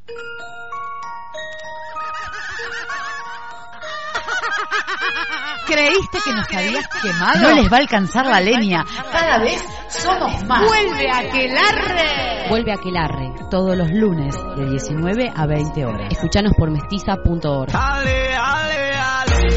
¿Creíste que nos habías quemado? No les va a alcanzar la leña. Cada vez somos más. ¡Vuelve Aquelarre! Vuelve Aquelarre, todos los lunes de 19 a 20 horas. Escuchanos por mestiza.org. Ale, ale, ale.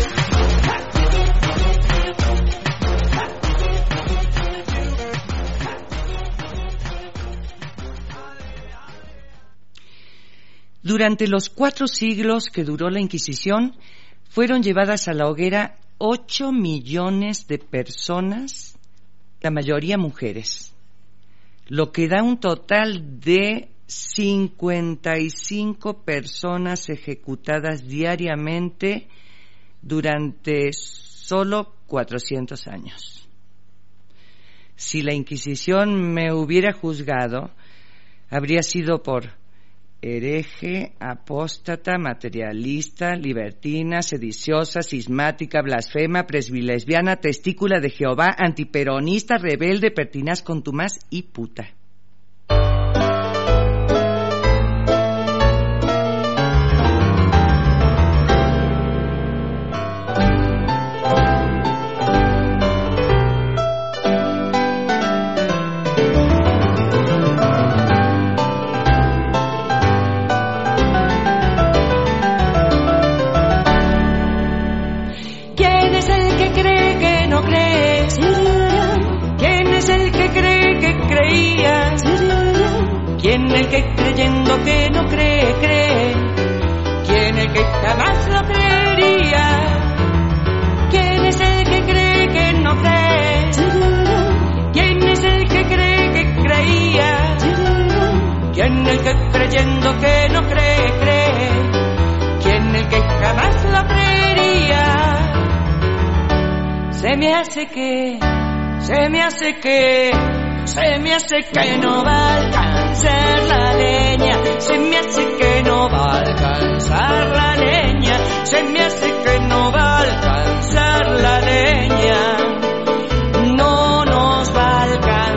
Durante los 4 siglos que duró la Inquisición, fueron llevadas a la hoguera 8 millones de personas, la mayoría mujeres, lo que da un total de 55 personas ejecutadas diariamente durante solo 400 años. Si la Inquisición me hubiera juzgado, habría sido por hereje, apóstata, materialista, libertina, sediciosa, cismática, blasfema, presbilesbiana, testícula de Jehová, antiperonista, rebelde, pertinaz, contumaz y puta. ¿Quién el que creyendo que no cree, cree? ¿Quién el que jamás lo creería? ¿Quién es el que cree que no cree? ¿Quién es el que cree que creía? ¿Quién el que creyendo que no cree, cree? ¿Quién el que jamás lo creería? Se me hace que no va a alcanzar la leña, se me hace que no va a alcanzar la leña, se me hace que no va a alcanzar la leña, no nos va a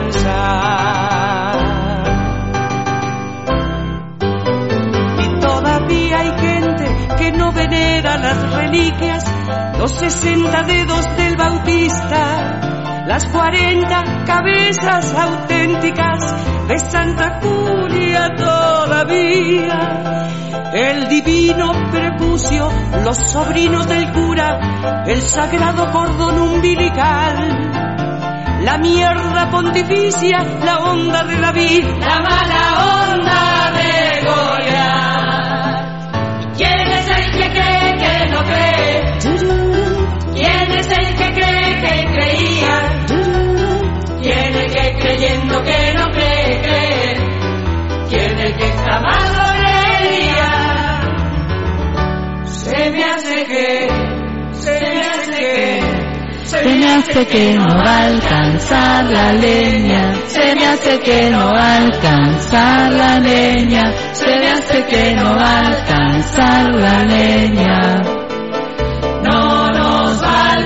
alcanzar. Y todavía hay gente que no venera las reliquias, los 60 dedos del Bautista, las 40 cabezas auténticas de Santa Julia todavía, el divino prepucio, los sobrinos del cura, el sagrado cordón umbilical, la mierda pontificia, la onda de David, la mala onda de Goliat. ¿Quién es el que cree que no cree? ¿Quién es el que cree que creía? ¿Quién el que creyendo que no cree, cree? ¿Quién el que jamás lo creería? Se me hace que no va a alcanzar la leña, se me hace que no va a alcanzar la leña, se me hace que no va a alcanzar la leña, no nos va a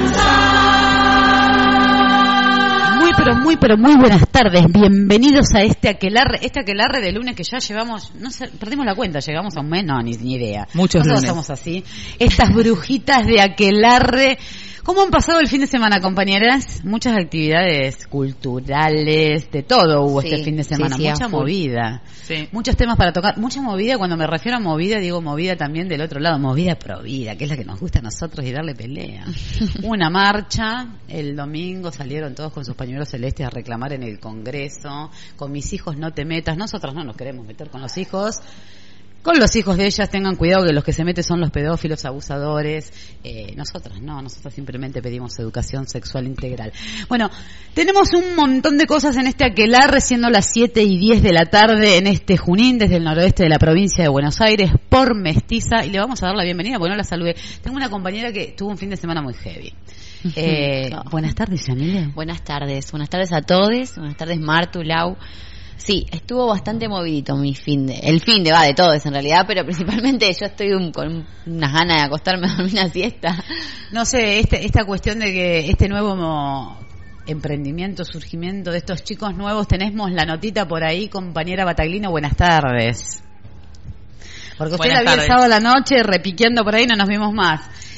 alcanzar. Muy buenas tardes, bienvenidos a este aquelarre de lunes que ya llevamos, no sé, perdimos la cuenta, llegamos a un mes, no, ni idea. Muchos Nosotros lunes. somos así, estas brujitas de aquelarre. ¿Cómo han pasado el fin de semana, compañeras? Muchas actividades culturales, de todo hubo este fin de semana, mucha movida, muchos temas para tocar, mucha movida. Cuando me refiero a movida, digo movida también del otro lado, movida provida, que es la que nos gusta a nosotros y darle pelea. Una marcha, el domingo salieron todos con sus pañuelos celestes a reclamar en el Congreso, con mis hijos no te metas, nosotros no nos queremos meter con los hijos. Con los hijos de ellas tengan cuidado que los que se meten son los pedófilos, abusadores. Nosotros simplemente pedimos educación sexual integral. Bueno, tenemos un montón de cosas en este aquelarre, siendo las 7:10 de la tarde en este Junín, desde el noroeste de la provincia de Buenos Aires, por Mestiza, y le vamos a dar la bienvenida, porque no la saludé. Tengo una compañera que tuvo un fin de semana muy heavy. Buenas tardes, Yanile. Buenas tardes a todos, buenas tardes Martu, Lau. Sí, estuvo bastante movidito el fin de todos en realidad, pero principalmente yo estoy con unas ganas de acostarme a dormir una siesta. No sé, esta cuestión de que este nuevo emprendimiento, surgimiento de estos chicos nuevos, tenemos la notita por ahí, compañera Bataglino, buenas tardes. Porque usted la vio el sábado a la noche repiqueando por ahí, no nos vimos más.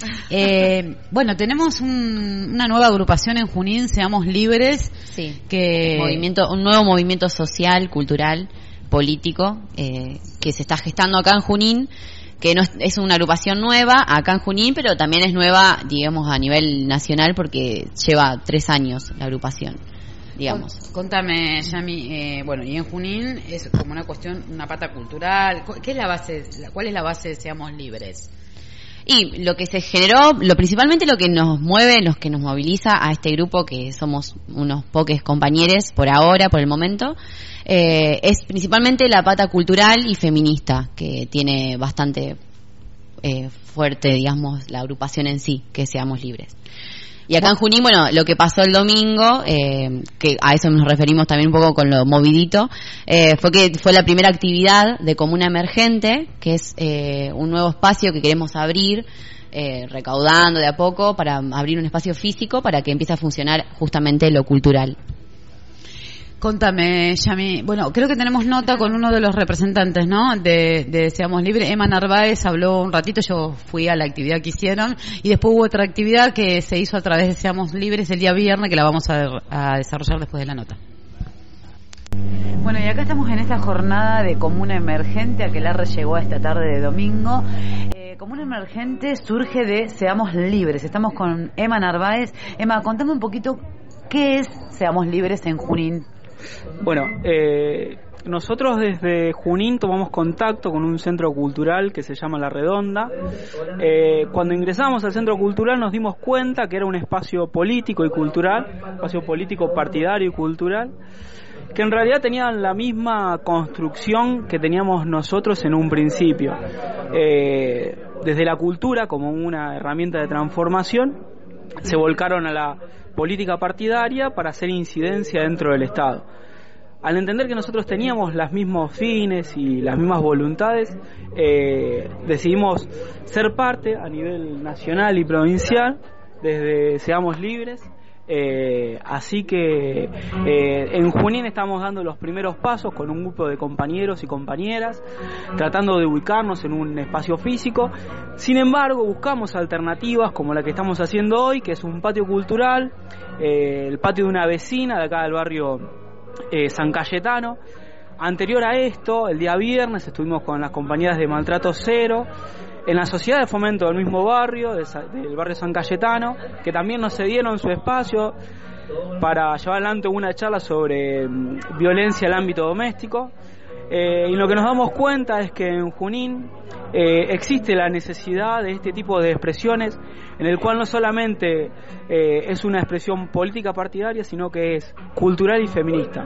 Bueno, tenemos una nueva agrupación en Junín, Seamos Libres. Sí. Un nuevo movimiento social, cultural, político, que se está gestando acá en Junín, que no es una agrupación nueva acá en Junín, pero también es nueva, digamos, a nivel nacional, porque lleva 3 años la agrupación, digamos. Contame, Yami, bueno, y en Junín es como una cuestión, una pata cultural. ¿Qué es la base? ¿Cuál es la base de Seamos Libres? Y lo que se generó, principalmente lo que nos mueve, lo que nos moviliza a este grupo, que somos unos pocos compañeros por ahora, por el momento, es principalmente la pata cultural y feminista, que tiene bastante fuerte, digamos, la agrupación en sí, que Seamos Libres. Y acá en Junín, bueno, lo que pasó el domingo, que a eso nos referimos también un poco con lo movidito, fue la primera actividad de Comuna Emergente, que es un nuevo espacio que queremos abrir, recaudando de a poco para abrir un espacio físico para que empiece a funcionar justamente lo cultural. Contame, Yami. Bueno, creo que tenemos nota con uno de los representantes, ¿no? De Seamos Libres. Emma Narváez habló un ratito, yo fui a la actividad que hicieron, y después hubo otra actividad que se hizo a través de Seamos Libres el día viernes, que la vamos a desarrollar después de la nota. Bueno, y acá estamos en esta jornada de Comuna Emergente. Aquelarre llegó a esta tarde de domingo. Comuna Emergente surge de Seamos Libres. Estamos con Emma Narváez. Emma, contame un poquito qué es Seamos Libres en Junín. Bueno, nosotros desde Junín tomamos contacto con un centro cultural que se llama La Redonda. Cuando ingresamos al centro cultural nos dimos cuenta que era un espacio político y cultural, espacio político partidario y cultural, que en realidad tenían la misma construcción que teníamos nosotros en un principio. Desde la cultura como una herramienta de transformación, se volcaron a la política partidaria para hacer incidencia dentro del Estado. Al entender que nosotros teníamos los mismos fines y las mismas voluntades, decidimos ser parte a nivel nacional y provincial desde Seamos Libres. Así que en Junín estamos dando los primeros pasos con un grupo de compañeros y compañeras, tratando de ubicarnos en un espacio físico. Sin embargo, buscamos alternativas como la que estamos haciendo hoy, que es un patio cultural, el patio de una vecina de acá del barrio San Cayetano. Anterior a esto, el día viernes estuvimos con las compañeras de Maltrato Cero en la sociedad de fomento del mismo barrio, del barrio San Cayetano, que también nos cedieron su espacio para llevar adelante una charla sobre violencia en el ámbito doméstico. Y lo que nos damos cuenta es que en Junín existe la necesidad de este tipo de expresiones, en el cual no solamente es una expresión política partidaria, sino que es cultural y feminista.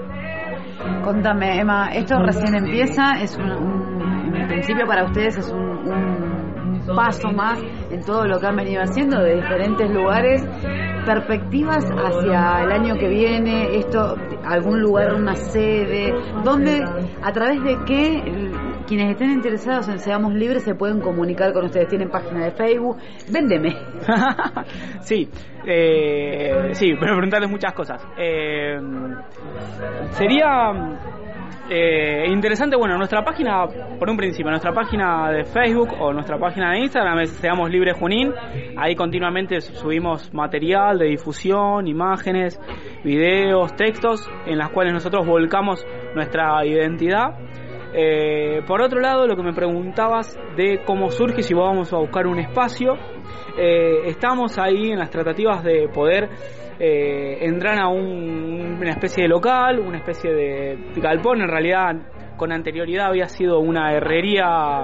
Contame, Emma, esto recién empieza, es en principio para ustedes es un paso más en todo lo que han venido haciendo de diferentes lugares, perspectivas hacia el año que viene, esto, algún lugar, una sede, donde, a través de qué quienes estén interesados en Seamos Libres se pueden comunicar con ustedes. Tienen página de Facebook, véndeme. Sí, pero preguntarles muchas cosas. Sería interesante, bueno, nuestra página, por un principio, nuestra página de Facebook o nuestra página de Instagram es Seamos Libres Junín. Ahí continuamente subimos material de difusión, imágenes, videos, textos, en las cuales nosotros volcamos nuestra identidad. Por otro lado, lo que me preguntabas de cómo surge, si vamos a buscar un espacio, estamos ahí en las tratativas de poder entrar a una especie de local, una especie de galpón. En realidad, con anterioridad había sido una herrería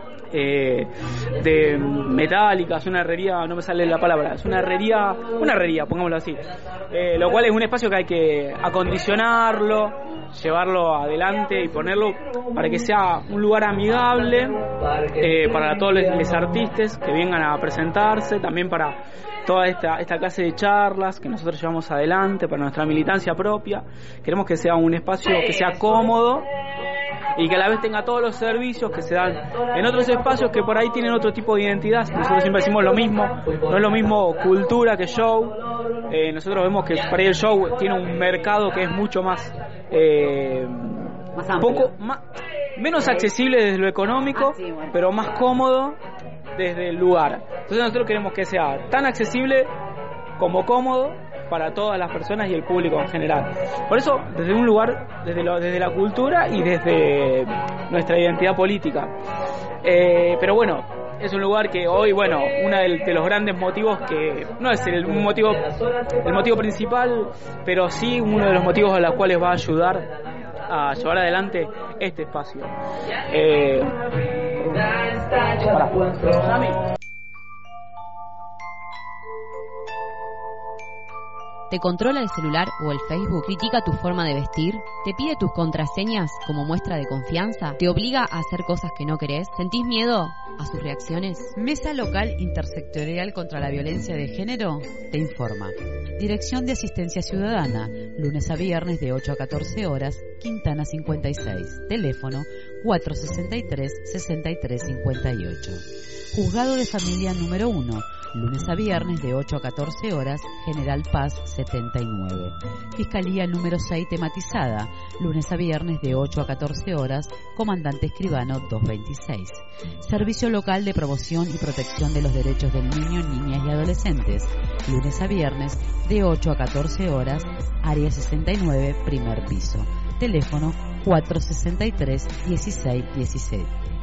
de metálicas, una herrería, no me sale la palabra, es una herrería, pongámoslo así, lo cual es un espacio que hay que acondicionarlo, llevarlo adelante y ponerlo para que sea un lugar amigable para todos los artistas que vengan a presentarse, también para toda esta clase de charlas que nosotros llevamos adelante para nuestra militancia propia. Queremos que sea un espacio que sea cómodo y que a la vez tenga todos los servicios que se dan en otros espacios que por ahí tienen otro tipo de identidad. Nosotros siempre decimos lo mismo, no es lo mismo cultura que show. Nosotros vemos que por ahí el show tiene un mercado que es mucho más menos accesible desde lo económico, pero más cómodo desde el lugar. Entonces nosotros queremos que sea tan accesible como cómodo para todas las personas y el público en general. Por eso, desde un lugar, desde la cultura y desde nuestra identidad política. Pero bueno, es un lugar que hoy, bueno, uno de los grandes motivos que no es el motivo principal, pero sí uno de los motivos a los cuales va a ayudar a llevar adelante este espacio. ¿Te controla el celular o el Facebook? ¿Critica tu forma de vestir? ¿Te pide tus contraseñas como muestra de confianza? ¿Te obliga a hacer cosas que no querés? ¿Sentís miedo a sus reacciones? Mesa Local Intersectorial contra la Violencia de Género te informa. Dirección de Asistencia Ciudadana, lunes a viernes de 8 a 14 horas, Quintana 56. Teléfono 463-6358. Juzgado de Familia número 1, lunes a viernes de 8 a 14 horas, General Paz 79. Fiscalía número 6 tematizada, lunes a viernes de 8 a 14 horas, Comandante Escribano 226. Servicio Local de Promoción y Protección de los Derechos del Niño, Niñas y Adolescentes, lunes a viernes de 8 a 14 horas, Área 69, primer piso. Teléfono 463-1617.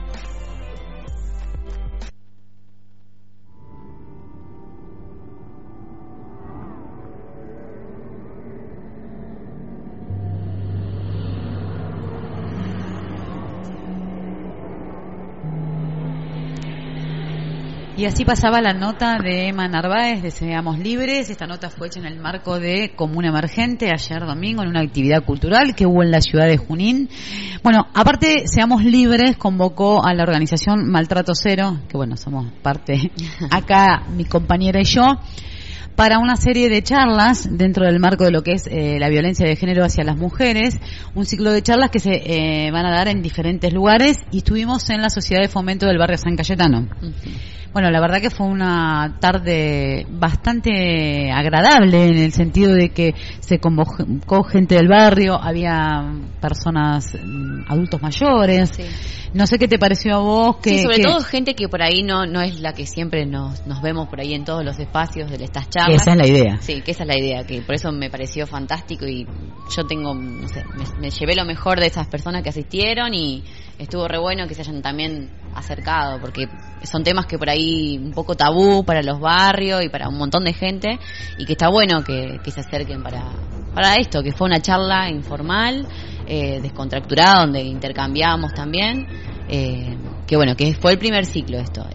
Y así pasaba la nota de Emma Narváez de Seamos Libres. Esta nota fue hecha en el marco de Comuna Emergente ayer domingo en una actividad cultural que hubo en la ciudad de Junín. Bueno, aparte Seamos Libres convocó a la organización Maltrato Cero, que bueno, somos parte acá, mi compañera y yo, para una serie de charlas dentro del marco de lo que es la violencia de género hacia las mujeres, un ciclo de charlas que se van a dar en diferentes lugares, y estuvimos en la Sociedad de Fomento del Barrio San Cayetano. Bueno, la verdad que fue una tarde bastante agradable en el sentido de que se convocó gente del barrio, había personas, adultos mayores. Sí. No sé qué te pareció a vos. Sí, sobre todo gente que por ahí no es la que siempre nos vemos por ahí en todos los espacios de estas charlas. Esa es la idea. Sí, que esa es la idea, que por eso me pareció fantástico y yo tengo, no sé, me llevé lo mejor de esas personas que asistieron y estuvo re bueno que se hayan también acercado, porque son temas que por ahí un poco tabú para los barrios y para un montón de gente, y que está bueno que se acerquen para esto, que fue una charla informal, descontracturada, donde intercambiamos también, que bueno, que fue el primer ciclo esto,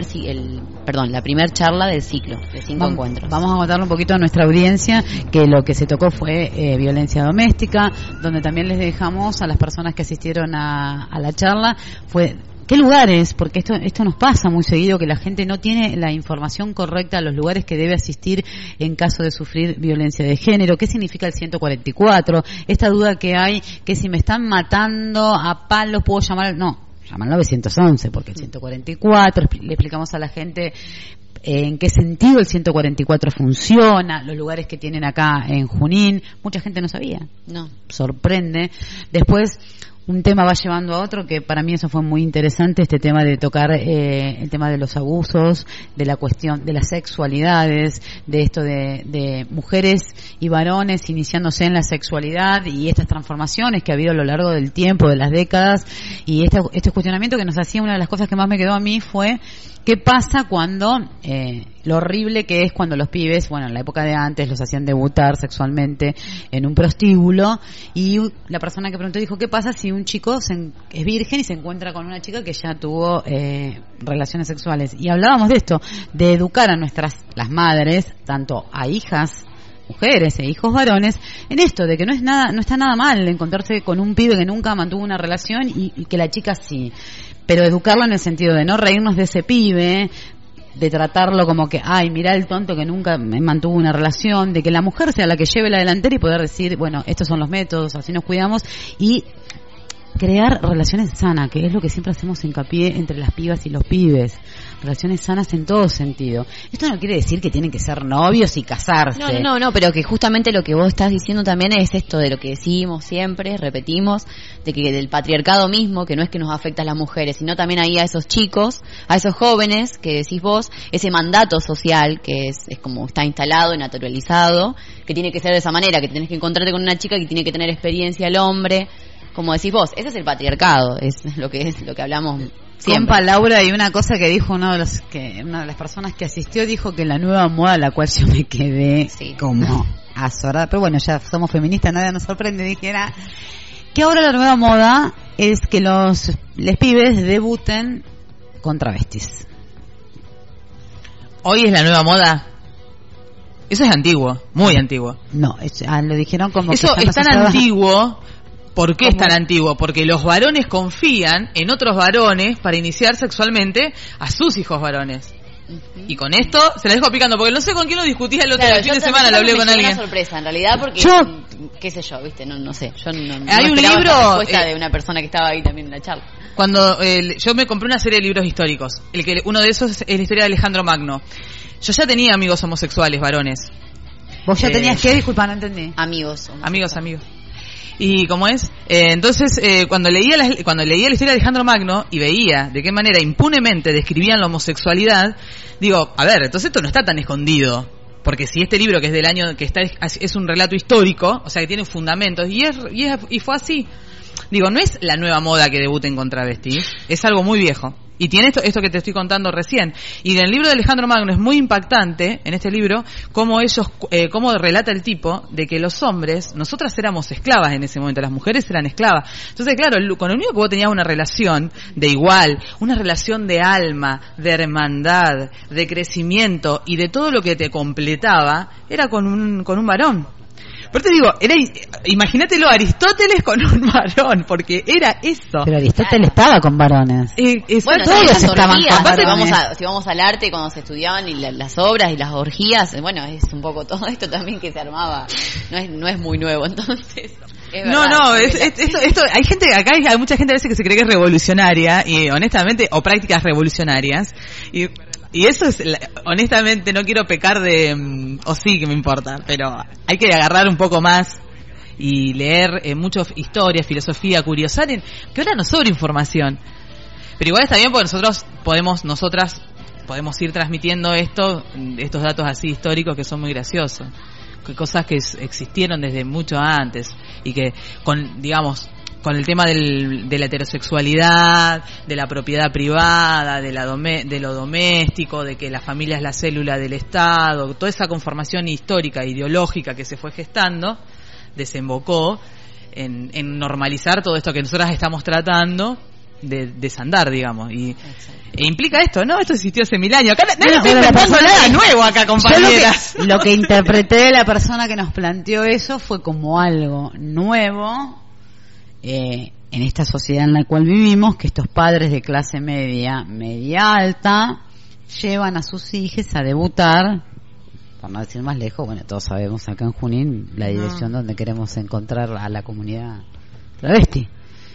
la primer charla del ciclo de 5 encuentros. Vamos a contarle un poquito a nuestra audiencia que lo que se tocó fue violencia doméstica, donde también les dejamos a las personas que asistieron a la charla fue ¿qué lugares? Porque esto nos pasa muy seguido, que la gente no tiene la información correcta a los lugares que debe asistir en caso de sufrir violencia de género. ¿Qué significa el 144? Esta duda que hay, que si me están matando a palos, ¿puedo llamar? No, llaman al 911, porque el 144, le explicamos a la gente en qué sentido el 144 funciona, los lugares que tienen acá en Junín. Mucha gente no sabía. No. Sorprende. Después, un tema va llevando a otro, que para mí eso fue muy interesante, este tema de tocar el tema de los abusos, de la cuestión de las sexualidades, de esto de mujeres y varones iniciándose en la sexualidad y estas transformaciones que ha habido a lo largo del tiempo, de las décadas, y este cuestionamiento que nos hacía. Una de las cosas que más me quedó a mí fue ¿qué pasa cuando lo horrible que es cuando los pibes, bueno, en la época de antes los hacían debutar sexualmente en un prostíbulo, y la persona que preguntó dijo, ¿qué pasa si un chico es virgen y se encuentra con una chica que ya tuvo relaciones sexuales? Y hablábamos de esto, de educar a las madres, tanto a hijas mujeres e hijos varones, en esto de que no está nada mal encontrarse con un pibe que nunca mantuvo una relación y que la chica sí, pero educarlo en el sentido de no reírnos de ese pibe, de tratarlo como que, ay, mirá el tonto que nunca mantuvo una relación, de que la mujer sea la que lleve la delantera y poder decir, bueno, estos son los métodos, así nos cuidamos, y crear relaciones sanas, que es lo que siempre hacemos hincapié entre las pibas y los pibes. Relaciones sanas en todo sentido. Esto no quiere decir que tienen que ser novios y casarse. No, pero que justamente lo que vos estás diciendo también es esto de lo que decimos siempre, repetimos, de que del patriarcado mismo, que no es que nos afecta a las mujeres, sino también ahí a esos chicos, a esos jóvenes que decís vos, ese mandato social que es como está instalado y naturalizado, que tiene que ser de esa manera, que tenés que encontrarte con una chica que tiene que tener experiencia el hombre, como decís vos, ese es el patriarcado, es lo que hablamos siempre. Compa Laura, y una cosa que dijo una de las personas que asistió, dijo que la nueva moda a la cual yo me quedé como azorada, pero bueno, ya somos feministas, nadie nos sorprende, dijera que ahora la nueva moda es que les pibes debuten con travestis. ¿Hoy es la nueva moda? Eso es antiguo, muy antiguo. No, lo dijeron como eso que es tan antiguo. ¿Por qué es tan antiguo? Porque los varones confían en otros varones para iniciar sexualmente a sus hijos varones. Y con esto se la dejo picando, porque no sé con quién lo discutía el fin de semana, lo hablé con alguien. Es una sorpresa, en realidad, porque qué sé yo, ¿viste? No sé. Yo no hay un libro de una persona que estaba ahí también en la charla. Cuando yo me compré una serie de libros históricos, uno de esos es la historia de Alejandro Magno. Yo ya tenía amigos homosexuales, varones. ¿Vos ya tenías qué? Disculpa, no entendí. Amigos. Y como es, entonces cuando leía la historia de Alejandro Magno y veía de qué manera impunemente describían la homosexualidad, digo, a ver, entonces esto no está tan escondido, porque si este libro que es del año que está es un relato histórico, o sea que tiene fundamentos y fue así. Digo, no es la nueva moda que debuten con travestis, es algo muy viejo. Y tiene esto que te estoy contando recién. Y en el libro de Alejandro Magno es muy impactante, en este libro, cómo relata el tipo de que los hombres, nosotras éramos esclavas en ese momento, las mujeres eran esclavas. Entonces, claro, con el único que vos tenías una relación de igual, una relación de alma, de hermandad, de crecimiento y de todo lo que te completaba, era con un varón. Pero te digo, imagínatelo, Aristóteles con un varón, porque era eso. Pero Aristóteles estaba con varones. Bueno, todos estaban con varones. Si vamos al arte, cuando se estudiaban y las obras y las orgías, bueno, es un poco todo esto también que se armaba. No es muy nuevo, entonces. Esto hay gente acá, hay mucha gente a veces que se cree que es revolucionaria y honestamente, o prácticas revolucionarias y eso es, honestamente, no quiero pecar o sí que me importa, pero hay que agarrar un poco más y leer mucho historia, filosofía, curiosar, que ahora nos sobra información. Pero igual está bien porque nosotras podemos ir transmitiendo estos datos así históricos que son muy graciosos. Cosas que existieron desde mucho antes y que con el tema de la heterosexualidad, de la propiedad privada, de lo doméstico, de que la familia es la célula del Estado, toda esa conformación histórica, ideológica que se fue gestando, desembocó en normalizar todo esto que nosotras estamos tratando de desandar, digamos, e implica esto, ¿no? Esto existió hace 1000 años. Acá nadie está inventando nada nuevo acá, compañeras. Lo que interpreté de la persona que nos planteó eso fue como algo nuevo en esta sociedad en la cual vivimos, que estos padres de clase media alta llevan a sus hijos a debutar, por no decir más lejos, bueno, todos sabemos acá en Junín la dirección donde queremos encontrar a la comunidad travesti.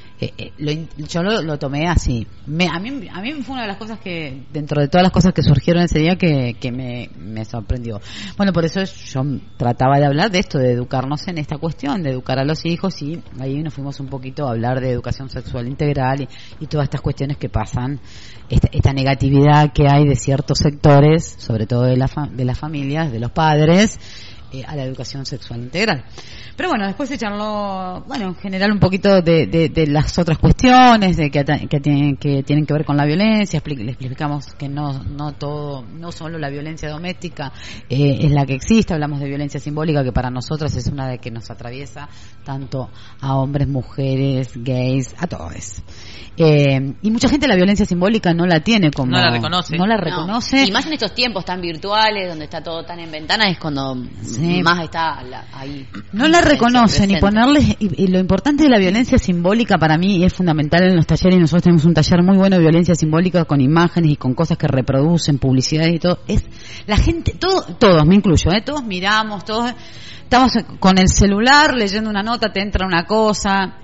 Yo lo tomé así. A mí fue una de las cosas que, dentro de todas las cosas que surgieron ese día, que me sorprendió. Bueno, por eso yo trataba de hablar de esto, de educarnos en esta cuestión, de educar a los hijos, y ahí nos fuimos un poquito a hablar de educación sexual integral y todas estas cuestiones que pasan, esta negatividad que hay de ciertos sectores, sobre todo de las familias, de los padres, a la educación sexual integral. Pero bueno, después se charló, en general un poquito de las otras cuestiones que tienen que ver con la violencia. Le explicamos que no solo la violencia doméstica es la que existe. Hablamos de violencia simbólica, que para nosotros es una de que nos atraviesa tanto a hombres, mujeres, gays, a todos. Y mucha gente la violencia simbólica no la tiene como... No la reconoce. No. Y más en estos tiempos tan virtuales, donde está todo tan en ventana, es cuando más está ahí. No la reconocen, y ponerles... Y lo importante de la violencia simbólica para mí es fundamental en los talleres, y nosotros tenemos un taller muy bueno de violencia simbólica con imágenes y con cosas que reproducen, publicidades y todo. Es la gente, todos, me incluyo, todos miramos, todos... Estamos con el celular leyendo una nota, te entra una cosa,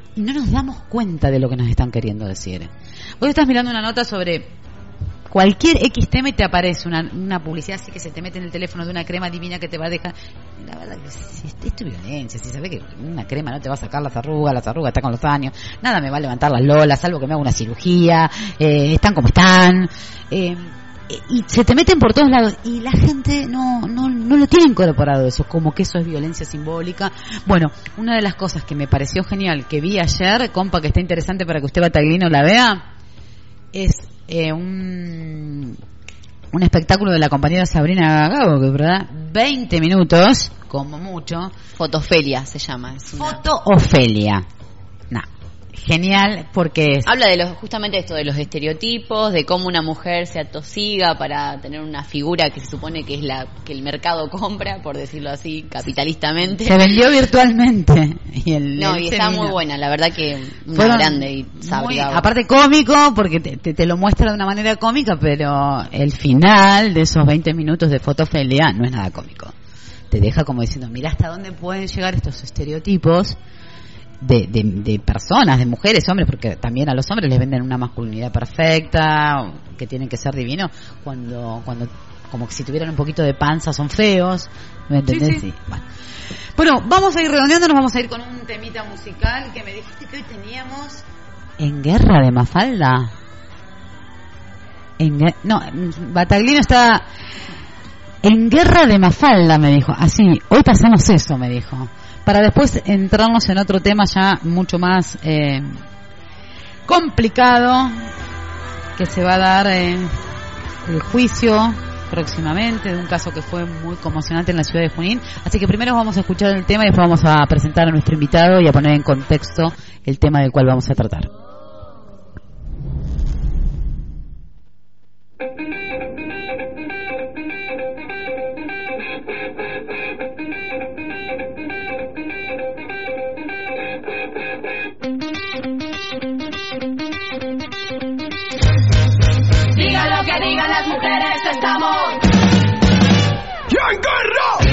y no nos damos cuenta de lo que nos están queriendo decir. Vos estás mirando una nota sobre cualquier X tema y te aparece una publicidad así que se te mete en el teléfono de una crema divina que te va a dejar. La verdad que esto es violencia. Si sabés que una crema no te va a sacar las arrugas está con los años, nada me va a levantar las lolas, salvo que me haga una cirugía, están como están. Y se te meten por todos lados y la gente no lo tiene incorporado eso, como que eso es violencia simbólica. Bueno, una de las cosas que me pareció genial que vi ayer, compa, que está interesante para que usted Bataglino la vea, es un espectáculo de la compañera Sabrina Gago, que verdad 20 minutos como mucho. Fotofelia se llama. Fotofelia. Genial, porque habla de justamente esto, de los estereotipos, de cómo una mujer se atosiga para tener una figura que se supone que es la que el mercado compra, por decirlo así, capitalistamente. Se vendió virtualmente. Y está muy buena, la verdad que una grande y sabia. Aparte cómico, porque te lo muestra de una manera cómica, pero el final de esos 20 minutos de Fotofelia no es nada cómico. Te deja como diciendo, mira hasta dónde pueden llegar estos estereotipos de personas, de mujeres, hombres, porque también a los hombres les venden una masculinidad perfecta, que tienen que ser divinos, cuando como que si tuvieran un poquito de panza son feos, ¿me entendés? Sí. Bueno, vamos a ir redondeando, nos vamos a ir con un temita musical que me dijiste que hoy teníamos En Guerra de Mafalda. Bataglino está En Guerra de Mafalda, me dijo. Así, hoy pasamos eso, me dijo. Para después entrarnos en otro tema ya mucho más complicado, que se va a dar el juicio próximamente de un caso que fue muy conmocionante en la ciudad de Junín. Así que primero vamos a escuchar el tema y después vamos a presentar a nuestro invitado y a poner en contexto el tema del cual vamos a tratar. Diga lo que digan las mujeres, estamos ya en guerra.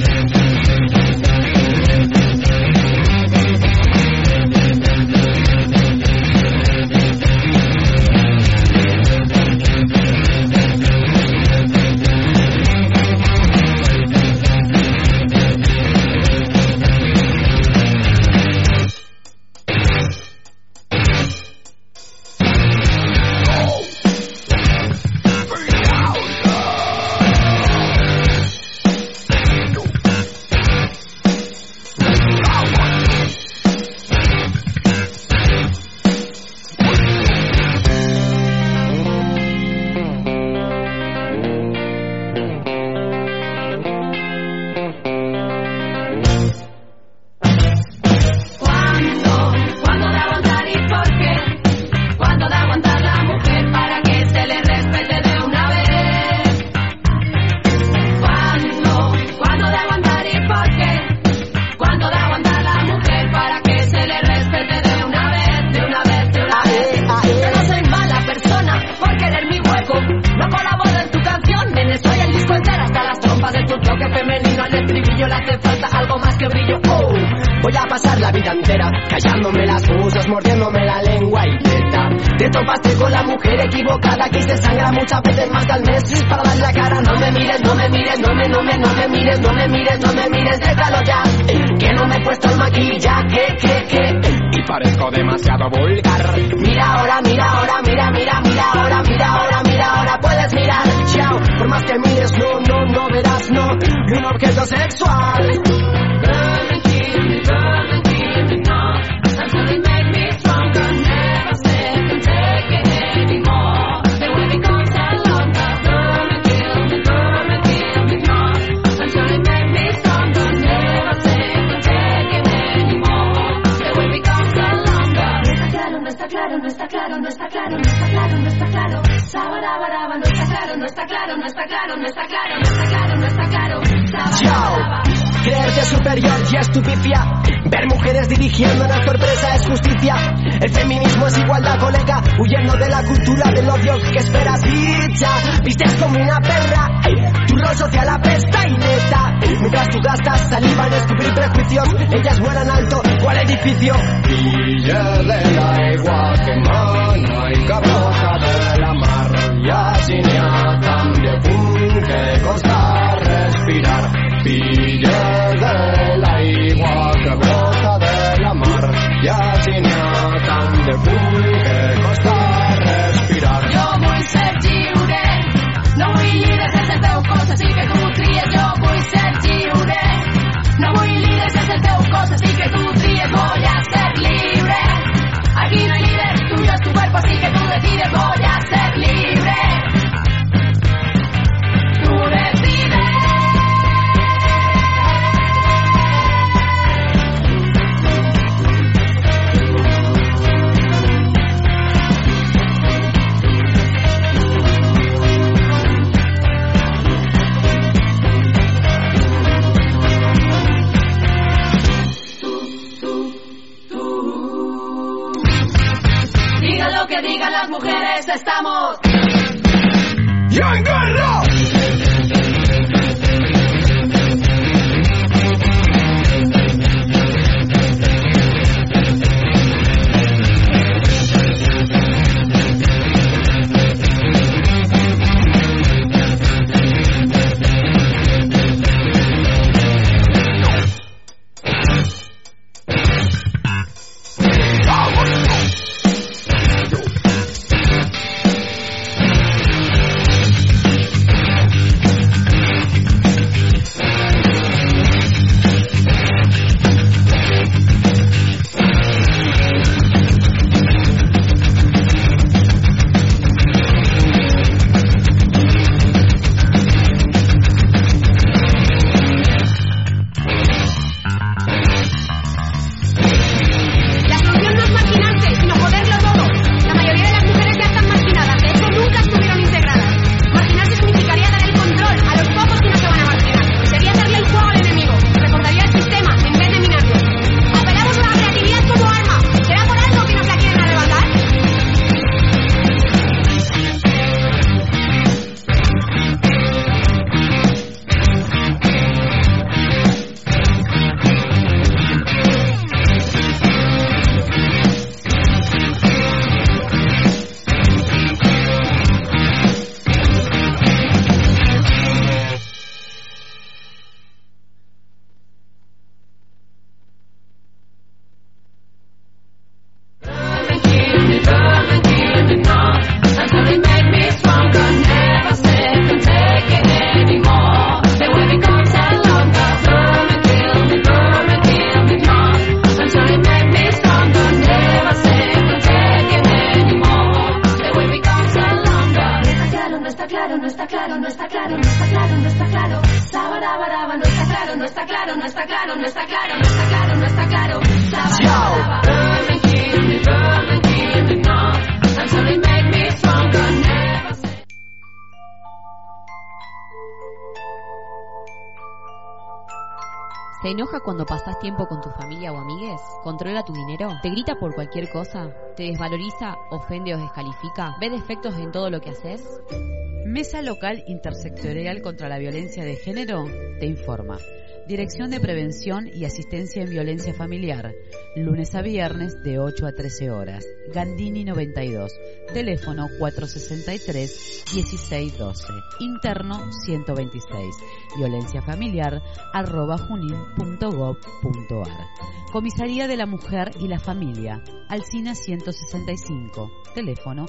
Voy a pasar la vida entera callándome las musas, mordiéndome la lengua y te topaste con la mujer equivocada. Aquí se sangra muchas veces más al mes para dar la cara. No me mires, no me mires, no me mires, no me mires, no me mires, déjalo ya. Que no me he puesto el maquillaje, y parezco demasiado vulgar. Mira ahora, mira ahora, mira ahora, mira ahora, mira ahora, puedes mirar. Chao, por más que mires, no verás, no, y un objeto sexual. No está claro, no está claro, no está claro, no está claro. Sabarabaraba, no está claro, no está claro, no está claro, no está claro, no está claro, no está claro. Sabarabaraba. Creerte superior y es tu pifia. Ver mujeres dirigiendo no es sorpresa, es justicia. El feminismo es igualdad, colega. Huyendo de la cultura del odio que esperas. Bicha, vistes como una perra. Tu rol social apesta y neta. Mientras tú gastas saliva en escupir prejuicios, ellas vuelan alto, ¿cuál edificio? Villa de la igual que mana y cabroja de la mar. Y así ni a tan de pum que costa respirar. Villa de la igual que brota de la mar. Y así ni a tan de pum que costa respirar. Jo vull ser lliure, no vull líders sense el teu cos, així que tu tries. Jo vull ser lliure, no vull líders sense el teu cos, així que tu tries. Voy a ser libre, aquí no hay líder, tuyo es tu cuerpo, así que tú decides. Voy a ser libre, tú decides. Digan lo que digan las mujeres, estamos ¡ya en guerra! ¿Se enoja cuando pasas tiempo con tu familia o amigues? ¿Controla tu dinero? ¿Te grita por cualquier cosa? ¿Te desvaloriza, ofende o descalifica? ¿Ve defectos en todo lo que haces? Mesa Local Intersectorial contra la Violencia de Género te informa. Dirección de Prevención y Asistencia en Violencia Familiar. Lunes a viernes de 8 a 13 horas. Gandini 92. Teléfono 463-1612. Interno 126. violenciafamiliar@junin.gov.ar. Comisaría de la Mujer y la Familia. Alsina 165. Teléfono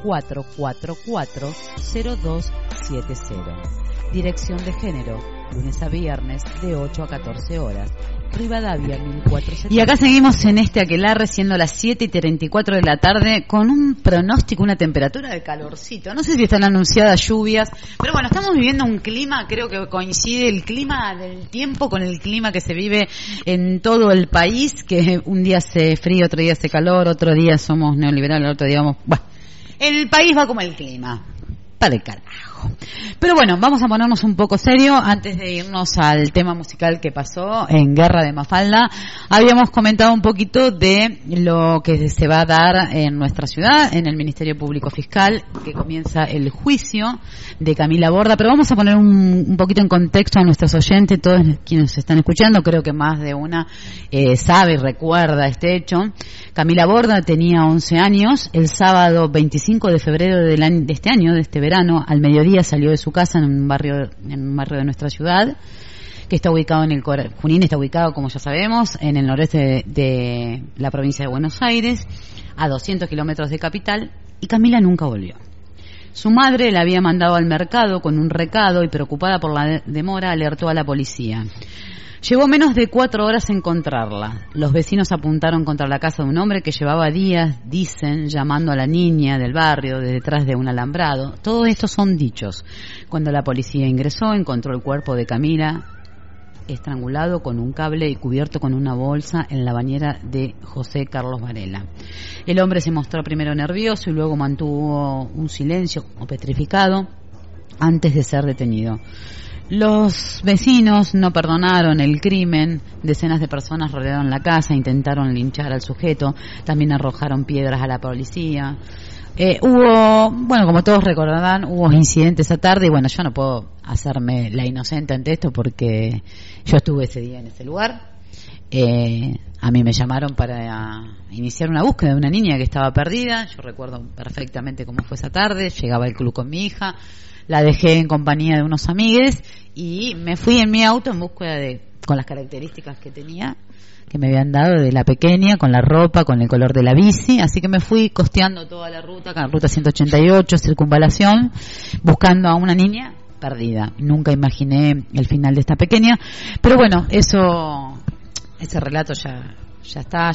444-0270. Dirección de Género. Lunes a viernes de 8 a 14 horas. Rivadavia 1470. Y acá seguimos en este aquelarre, siendo las 7:34 de la tarde, con un pronóstico, una temperatura de calorcito. No sé si están anunciadas lluvias, pero bueno, estamos viviendo un clima, creo que coincide el clima del tiempo con el clima que se vive en todo el país, que un día hace frío, otro día hace calor, otro día somos neoliberales, otro día vamos... Bueno, el país va como el clima. Para el carajo. carajo. Pero bueno, vamos a ponernos un poco serio antes de irnos al tema musical que pasó en Guerra de Mafalda. Habíamos comentado un poquito de lo que se va a dar en nuestra ciudad, en el Ministerio Público Fiscal, que comienza el juicio de Camila Borda, pero vamos a poner un poquito en contexto a nuestros oyentes, todos quienes nos están escuchando, creo que más de una sabe y recuerda este hecho. Camila Borda tenía 11 años, el sábado 25 de febrero de este año, de este verano, al mediodía salió de su casa en un barrio de nuestra ciudad, que está ubicado Junín está ubicado, como ya sabemos, en el noreste de la provincia de Buenos Aires, a 200 kilómetros de capital, y Camila nunca volvió. Su madre la había mandado al mercado con un recado y, preocupada por la demora, alertó a la policía. Llevó menos de 4 horas encontrarla. Los vecinos apuntaron contra la casa de un hombre que llevaba días, dicen, llamando a la niña del barrio de detrás de un alambrado. Todo esto son dichos. Cuando la policía ingresó, encontró el cuerpo de Camila estrangulado con un cable y cubierto con una bolsa en la bañera de José Carlos Varela. El hombre se mostró primero nervioso y luego mantuvo un silencio o petrificado antes de ser detenido. Los vecinos no perdonaron el crimen, decenas de personas rodearon la casa, intentaron linchar al sujeto, también arrojaron piedras a la policía. Como todos recordarán, hubo incidentes esa tarde y bueno, yo no puedo hacerme la inocente ante esto porque yo estuve ese día en ese lugar. A mí me llamaron para iniciar una búsqueda de una niña que estaba perdida. Yo recuerdo perfectamente cómo fue esa tarde. Llegaba al club con mi hija, la dejé en compañía de unos amigues y me fui en mi auto en búsqueda con las características que tenía, que me habían dado de la pequeña, con la ropa, con el color de la bici, así que me fui costeando toda la ruta 188, circunvalación, buscando a una niña perdida. Nunca imaginé el final de esta pequeña, pero bueno, ese relato ya está,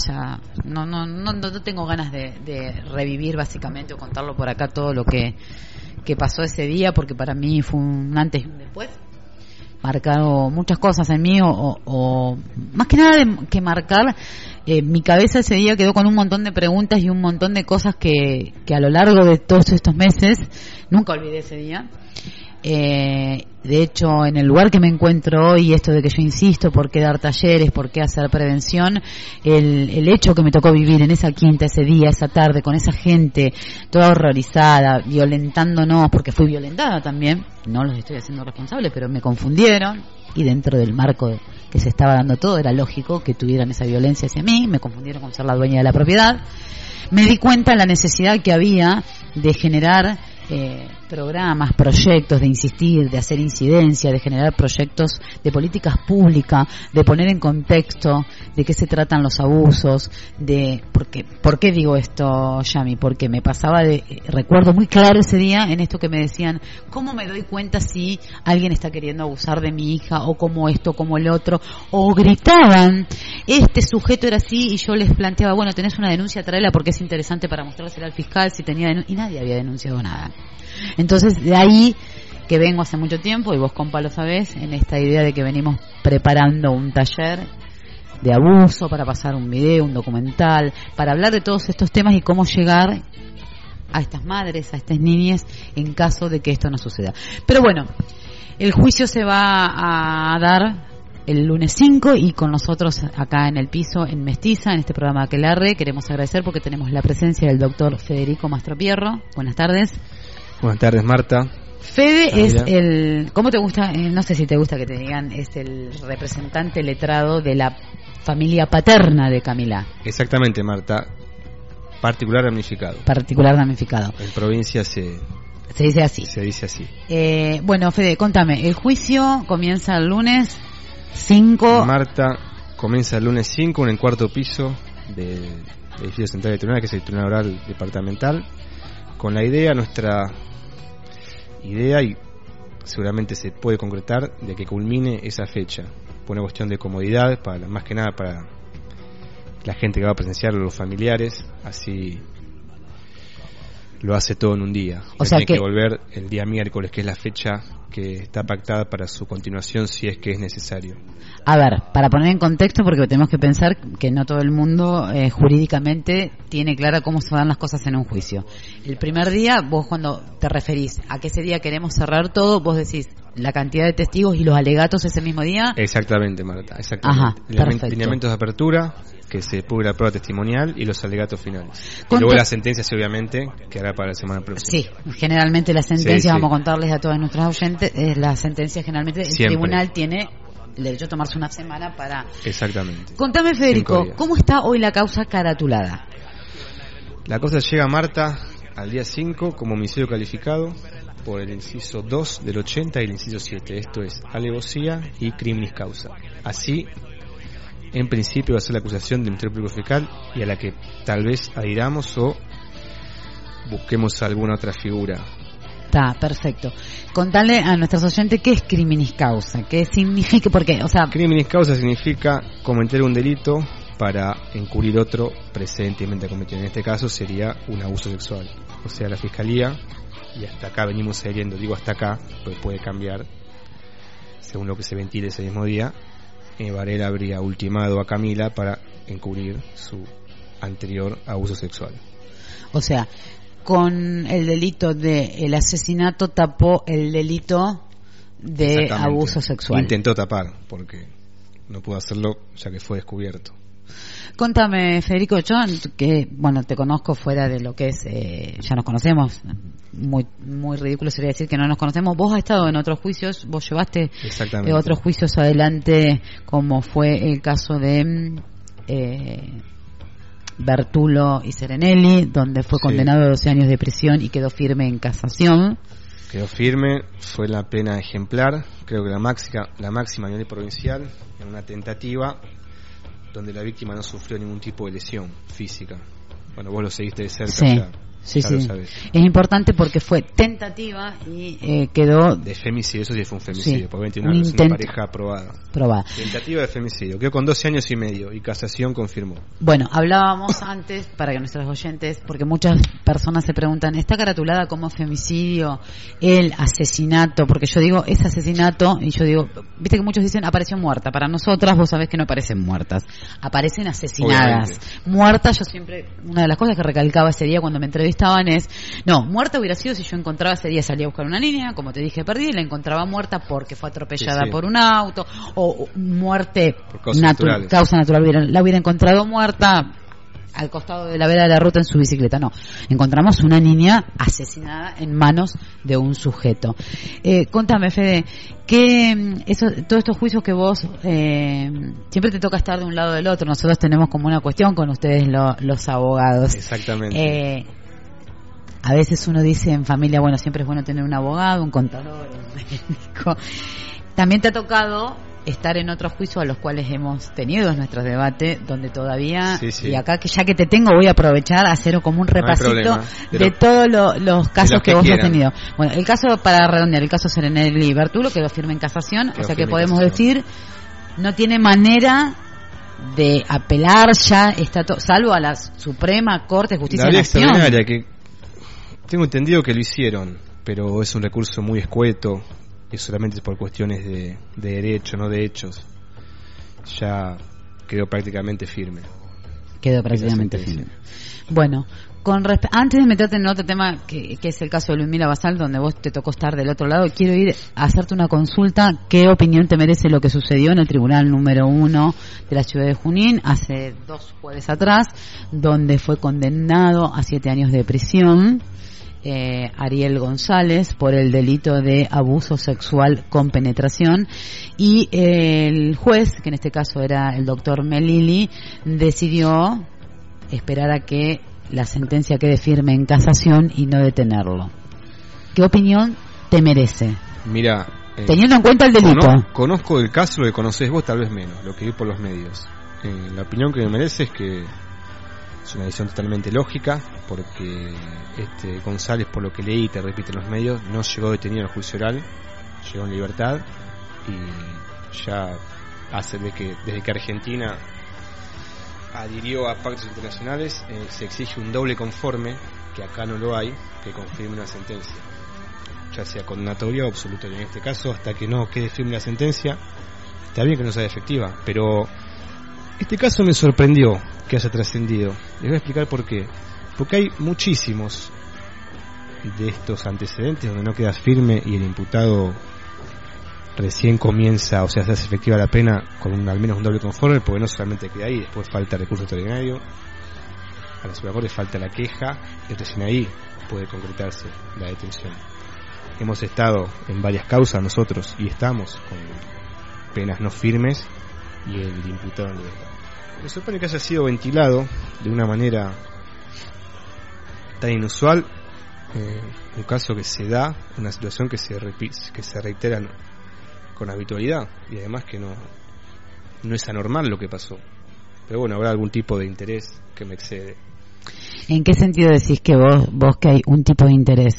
no tengo ganas de revivir básicamente o contarlo por acá todo lo que pasó ese día, porque para mí fue un antes y un después, marcado muchas cosas en mí, o más que nada que marcar, mi cabeza ese día quedó con un montón de preguntas y un montón de cosas que a lo largo de todos estos meses nunca olvidé ese día. De hecho, en el lugar que me encuentro hoy, esto de que yo insisto, por qué dar talleres, por qué hacer prevención, el hecho que me tocó vivir en esa quinta ese día, esa tarde, con esa gente toda horrorizada, violentándonos, porque fui violentada también, no los estoy haciendo responsables, pero me confundieron, y dentro del marco que se estaba dando todo, era lógico que tuvieran esa violencia hacia mí, me confundieron con ser la dueña de la propiedad. Me di cuenta de la necesidad que había de generar programas, proyectos, de insistir, de hacer incidencia, de generar proyectos de políticas públicas, de poner en contexto de qué se tratan los abusos, ¿por qué digo esto, Yami? Porque me pasaba recuerdo muy claro ese día en esto que me decían, ¿cómo me doy cuenta si alguien está queriendo abusar de mi hija, o como esto, como el otro? O gritaban, este sujeto era así, y yo les planteaba, bueno, tenés una denuncia, tráela porque es interesante para mostrársela al fiscal si tenía y nadie había denunciado nada. Entonces, de ahí que vengo hace mucho tiempo, y vos, compa, lo sabés, en esta idea de que venimos preparando un taller de abuso para pasar un video, un documental, para hablar de todos estos temas y cómo llegar a estas madres, a estas niñas, en caso de que esto no suceda. Pero bueno, el juicio se va a dar el lunes 5 y con nosotros acá en el piso, en Mestiza, en este programa Aquelarre, queremos agradecer porque tenemos la presencia del doctor Federico Mastropierro. Buenas tardes. Buenas tardes, Marta. Fede es el, ¿cómo te gusta? No sé si te gusta que te digan, es el representante letrado de la familia paterna de Camila. Exactamente, Marta. Particular damnificado. Particular damnificado. En provincia se dice así. Se dice así. Bueno, Fede, contame, el juicio comienza el lunes 5. Marta, comienza el lunes 5 en el cuarto piso del edificio central de tribunal, que es el Tribunal Oral Departamental, con nuestra idea, y seguramente se puede concretar, de que culmine esa fecha, por una cuestión de comodidad, más que nada para la gente que va a presenciar, los familiares, así lo hace todo en un día. O sea tiene que volver el día miércoles, que es la fecha que está pactada para su continuación, si es que es necesario. A ver, para poner en contexto, porque tenemos que pensar que no todo el mundo jurídicamente tiene clara cómo se dan las cosas en un juicio. El primer día, vos cuando te referís a que ese día queremos cerrar todo, vos decís la cantidad de testigos y los alegatos ese mismo día. Exactamente, Marta, exactamente. Lineamientos de apertura, que se publica la prueba testimonial y los alegatos finales. Y luego las sentencias, obviamente, que hará para la semana próxima. Sí, generalmente las sentencias, vamos a contarles a todos nuestros oyentes, las sentencias generalmente el tribunal tiene el derecho a tomarse una semana para... Exactamente. Contame, Federico, ¿cómo está hoy la causa caratulada? La causa llega, Marta, al día 5 como homicidio calificado por el inciso 2 del 80 y el inciso 7. Esto es alevosía y criminis causa. Así, en principio, va a ser la acusación del Ministerio Público Fiscal y a la que tal vez adhiramos o busquemos alguna otra figura. Está, perfecto. Contale a nuestros oyentes qué es criminis causa, qué significa, porque, o sea... Criminis causa significa cometer un delito para encubrir otro precedentemente cometido. En este caso sería un abuso sexual. O sea, la Fiscalía, y hasta acá venimos adhiriendo, digo hasta acá, pues puede cambiar según lo que se ventile ese mismo día, Varela habría ultimado a Camila para encubrir su anterior abuso sexual. O sea, con el delito de el asesinato tapó el delito de abuso sexual. Intentó tapar, porque no pudo hacerlo ya que fue descubierto. Contame, Federico, yo que, bueno, te conozco fuera de lo que es, ya nos conocemos, muy ridículo sería decir que no nos conocemos. Vos has estado en otros juicios, vos llevaste otros juicios adelante, como fue el caso de Bertulo y Serenelli, donde fue condenado a 12 años de prisión y quedó firme en casación. Quedó firme, fue la pena ejemplar, creo que la máxima a nivel provincial, en una tentativa donde la víctima no sufrió ningún tipo de lesión física. Bueno, vos lo seguiste de cerca, ya lo sabés. Es importante porque fue tentativa y quedó... De femicidio, eso sí fue un femicidio, porque es una pareja aprobada. Tentativa de femicidio, quedó con 12 años y medio y casación confirmó. Bueno, hablábamos antes, para que nuestros oyentes, porque muchas personas se preguntan, ¿está caratulada como femicidio el asesinato? Porque yo digo, es asesinato, y yo digo, viste que muchos dicen, apareció muerta. Para nosotras, vos sabés que no aparecen muertas, aparecen asesinadas. Obviamente. Muertas, yo siempre, una de las cosas que recalcaba ese día cuando me entrevistaban es, no, muerta hubiera sido si yo encontraba ese día, salía a buscar una niña, como te dije, perdí, la encontraba muerta porque fue atropellada por un auto, o muerte causa natural, la hubiera encontrado muerta al costado de la vera de la ruta en su bicicleta. No, encontramos una niña asesinada en manos de un sujeto. Contame, Fede, todos estos juicios que vos siempre te toca estar de un lado o del otro, nosotros tenemos como una cuestión con ustedes los abogados. Exactamente. A veces uno dice en familia, bueno, siempre es bueno tener un abogado, un contador, un médico. También te ha tocado estar en otros juicios a los cuales hemos tenido nuestros debates, donde todavía, y acá que ya que te tengo voy a aprovechar a hacer como un repasito de todos los casos que vos has tenido. Bueno, el caso, para redondear, el caso Serenelli y Bertulo quedó firme en casación, o sea que podemos decir, no tiene manera de apelar ya, salvo a la Suprema Corte de Justicia de la Nación. Extraordinaria, que tengo entendido que lo hicieron, pero es un recurso muy escueto y solamente por cuestiones de derecho, no de hechos. Ya quedó prácticamente firme. Bueno, antes de meterte en otro tema que es el caso de Ludmila Basal, donde vos te tocó estar del otro lado, quiero ir a hacerte una consulta. ¿Qué opinión te merece lo que sucedió en el Tribunal número 1 de la ciudad de Junín hace 2 jueves atrás, donde fue condenado a 7 años de prisión Ariel González por el delito de abuso sexual con penetración, y el juez, que en este caso era el doctor Melili, decidió esperar a que la sentencia quede firme en casación y no detenerlo? ¿Qué opinión te merece? Mira, teniendo en cuenta el delito. Conozco el caso, lo que conocés vos tal vez menos, lo que vi por los medios. La opinión que me merece es que es una decisión totalmente lógica, porque González, por lo que leí y te repito en los medios, no llegó detenido en el juicio oral, llegó en libertad, y ya hace desde que Argentina adhirió a pactos internacionales, se exige un doble conforme, que acá no lo hay, que confirme una sentencia, ya sea condenatoria o absolutoria. En este caso, hasta que no quede firme la sentencia, está bien que no sea efectiva, pero este caso me sorprendió que haya trascendido. Les voy a explicar por qué. Porque hay muchísimos de estos antecedentes donde no queda firme y el imputado recién comienza, o sea, se hace efectiva la pena con al menos un doble conforme, porque no solamente queda ahí, después falta recurso extraordinario, a la Suprema Corte falta la queja, y recién ahí puede concretarse la detención. Hemos estado en varias causas nosotros, y estamos con penas no firmes y el imputado en libertad. Me sorprende que haya sido ventilado de una manera tan inusual, un caso que se da, una situación que se reitera con habitualidad, y además que no es anormal lo que pasó. Pero bueno, habrá algún tipo de interés que me excede. ¿En qué sentido decís que vos que hay un tipo de interés?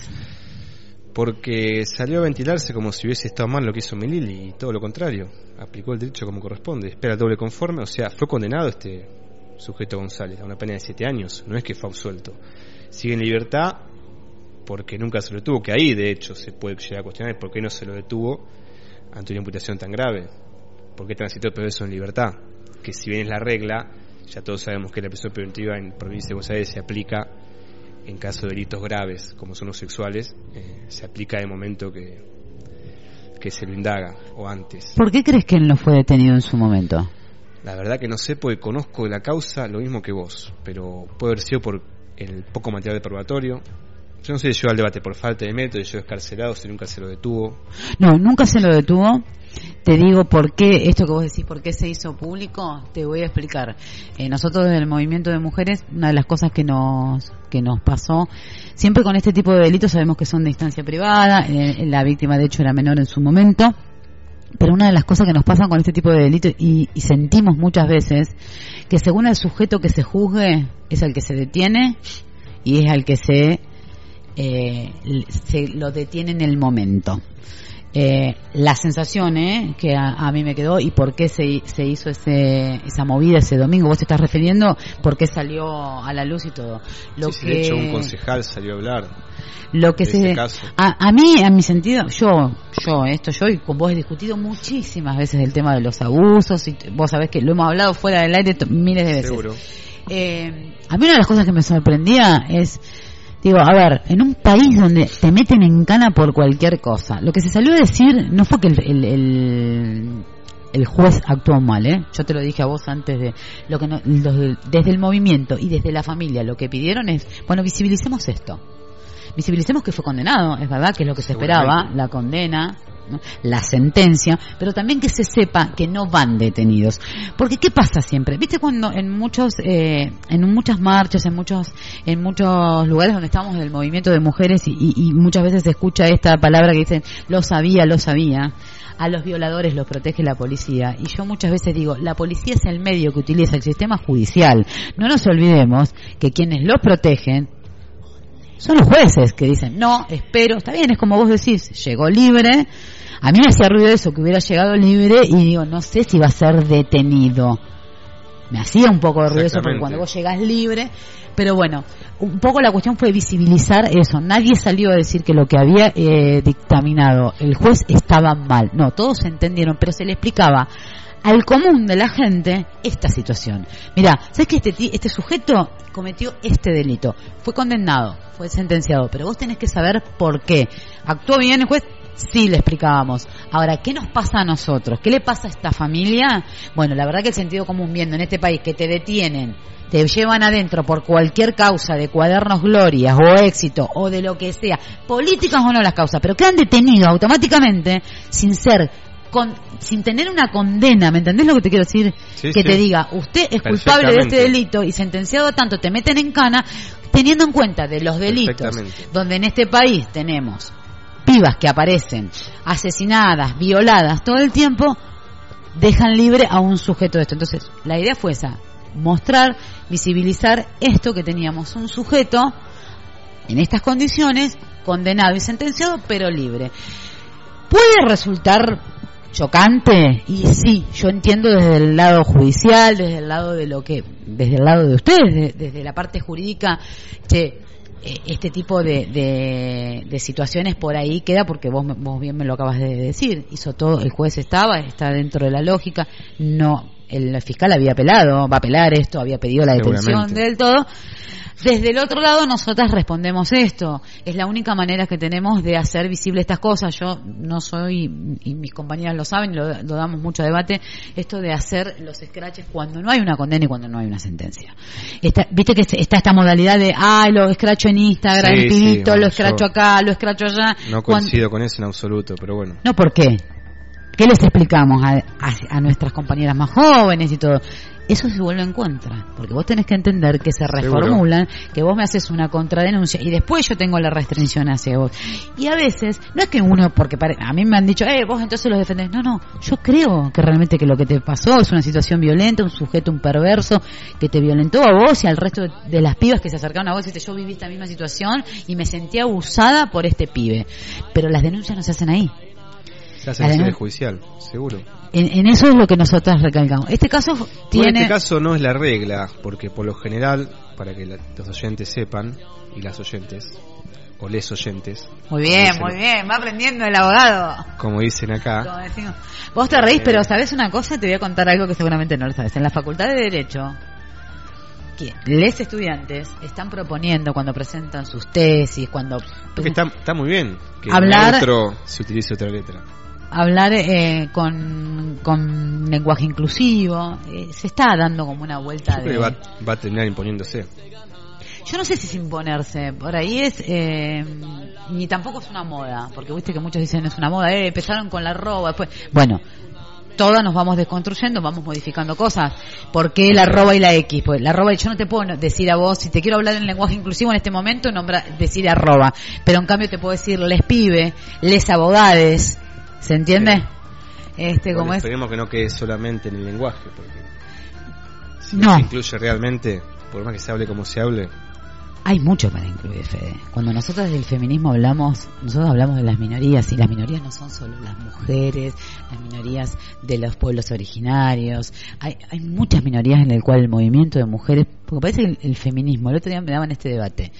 Porque salió a ventilarse como si hubiese estado mal lo que hizo Melilli, y todo lo contrario, aplicó el derecho como corresponde, espera el doble conforme, o sea, fue condenado este sujeto González a una pena de 7 años, no es que fue absuelto. Sigue en libertad porque nunca se lo detuvo, que ahí de hecho se puede llegar a cuestionar por qué no se lo detuvo ante una imputación tan grave, por qué transitó el preso en libertad, que si bien es la regla, ya todos sabemos que la prisión preventiva en provincia de Buenos Aires se aplica en caso de delitos graves como son los sexuales, se aplica de momento que se lo indaga o antes. ¿Por qué crees que él no fue detenido en su momento? La verdad que no sé, porque conozco la causa lo mismo que vos, pero puede haber sido por el poco material de probatorio. Yo no sé si llegó al debate por falta de método, si llegó escarcelado, si nunca se lo detuvo. No, nunca se lo detuvo. Te digo por qué, esto que vos decís, por qué se hizo público, te voy a explicar. Nosotros desde el movimiento de mujeres, una de las cosas que nos pasó, siempre con este tipo de delitos sabemos que son de instancia privada, la víctima de hecho era menor en su momento, pero una de las cosas que nos pasan con este tipo de delitos y sentimos muchas veces, que según el sujeto que se juzgue, es el que se detiene y es al que se lo detiene en el momento. La sensación que a mí me quedó y por qué se hizo esa movida ese domingo, vos te estás refiriendo por qué salió a la luz y todo sí, de hecho un concejal salió a hablar lo que de ese caso. A mí, a mi sentido, yo y con vos he discutido muchísimas veces el tema de los abusos y vos sabés que lo hemos hablado fuera del aire miles de veces. Seguro. A mí una de las cosas que me sorprendía es, digo, a ver, en un país donde te meten en cana por cualquier cosa, lo que se salió a decir no fue que el juez actuó mal, yo te lo dije a vos antes de lo que desde el movimiento y desde la familia lo que pidieron es, bueno, visibilicemos esto, visibilicemos que fue condenado, es verdad que es lo que se esperaba, la condena, ¿no?, la sentencia, pero también que se sepa que no van detenidos, porque ¿qué pasa siempre? ¿Viste cuando en muchas marchas, en muchos lugares donde estamos en el movimiento de mujeres y muchas veces se escucha esta palabra que dicen lo sabía, a los violadores los protege la policía, y yo muchas veces digo, la policía es el medio que utiliza el sistema judicial, no nos olvidemos que quienes los protegen son los jueces que dicen, no, espero, está bien, es como vos decís, llegó libre. A mí me hacía ruido eso, que hubiera llegado libre y digo, no sé si va a ser detenido. Me hacía un poco de ruido eso porque cuando vos llegás libre, pero bueno, un poco la cuestión fue visibilizar eso. Nadie salió a decir que lo que había dictaminado el juez estaba mal. No, todos se entendieron, pero se le explicaba al común de la gente esta situación. Mirá, ¿sabes que este sujeto cometió este delito? Fue condenado, fue sentenciado, pero vos tenés que saber por qué. ¿Actuó bien el juez? Sí, le explicábamos. Ahora, ¿qué nos pasa a nosotros? ¿Qué le pasa a esta familia? Bueno, la verdad que el sentido común, viendo en este país que te detienen, te llevan adentro por cualquier causa de cuadernos glorias o éxito o de lo que sea, políticas o no las causas, pero quedan detenidos automáticamente sin tener una condena, ¿me entendés lo que te quiero decir? Sí, que te diga, usted es culpable de este delito y sentenciado a tanto, te meten en cana, teniendo en cuenta de los delitos, donde en este país tenemos pibas que aparecen asesinadas, violadas todo el tiempo, dejan libre a un sujeto de esto. Entonces, la idea fue esa, mostrar, visibilizar esto, que teníamos un sujeto en estas condiciones, condenado y sentenciado, pero libre. Puede resultar chocante, y sí, yo entiendo desde el lado judicial, desde el lado de ustedes, desde la parte jurídica, este tipo de situaciones por ahí queda, porque vos bien me lo acabas de decir, hizo todo, el juez está dentro de la lógica, no, el fiscal había apelado, va a apelar esto, había pedido la detención del todo. Desde el otro lado nosotras respondemos esto, es la única manera que tenemos de hacer visible estas cosas. Yo no soy, y mis compañeras lo saben, lo damos mucho debate, esto de hacer los scratches cuando no hay una condena y cuando no hay una sentencia. Viste que está esta modalidad de, lo escracho en Instagram, el pibito, lo escracho acá, lo escracho allá. No coincido con eso en absoluto, pero bueno. No, ¿por qué? ¿Qué les explicamos a nuestras compañeras más jóvenes y todo? Eso se vuelve en contra, porque vos tenés que entender que se reformulan, que vos me haces una contradenuncia y después yo tengo la restricción hacia vos. Y a veces, no es que uno, porque a mí me han dicho, vos entonces los defendés. No, yo creo que realmente que lo que te pasó es una situación violenta, un sujeto, un perverso, que te violentó a vos y al resto de las pibas que se acercaron a vos y yo viví esta misma situación y me sentí abusada por este pibe. Pero las denuncias no se hacen ahí. Se hace en sede judicial, seguro. En eso es lo que nosotras recalcamos. Este caso este caso no es la regla, porque por lo general, para que los oyentes sepan, y las oyentes, o les oyentes. Muy bien, va aprendiendo el abogado. Como dicen acá. Como decimos. Vos te reís, pero ¿sabés una cosa? Te voy a contar algo que seguramente no lo sabes. En la Facultad de Derecho, les estudiantes están proponiendo cuando presentan sus tesis, cuando... Porque está muy bien que se utilice otra letra. Hablar con lenguaje inclusivo, se está dando como una vuelta va a terminar imponiéndose. Yo no sé si es imponerse, por ahí es ni tampoco es una moda, porque viste que muchos dicen es una moda, empezaron con la arroba, después, bueno, todas nos vamos desconstruyendo, vamos modificando cosas. ¿Por qué la arroba y la X? Pues la arroba, yo no te puedo decir a vos, si te quiero hablar en lenguaje inclusivo en este momento, decir arroba, pero en cambio te puedo decir les pibe, les abogades. ¿Se entiende? Como esperemos que no quede solamente en el lenguaje, porque si no se incluye realmente, por más que se hable como se hable. Hay mucho para incluir, Fede. Cuando nosotros del feminismo nosotros hablamos de las minorías, y las minorías no son solo las mujeres, las minorías de los pueblos originarios. Hay muchas minorías en el cual el movimiento de mujeres, porque parece que el feminismo, el otro día me daban este debate.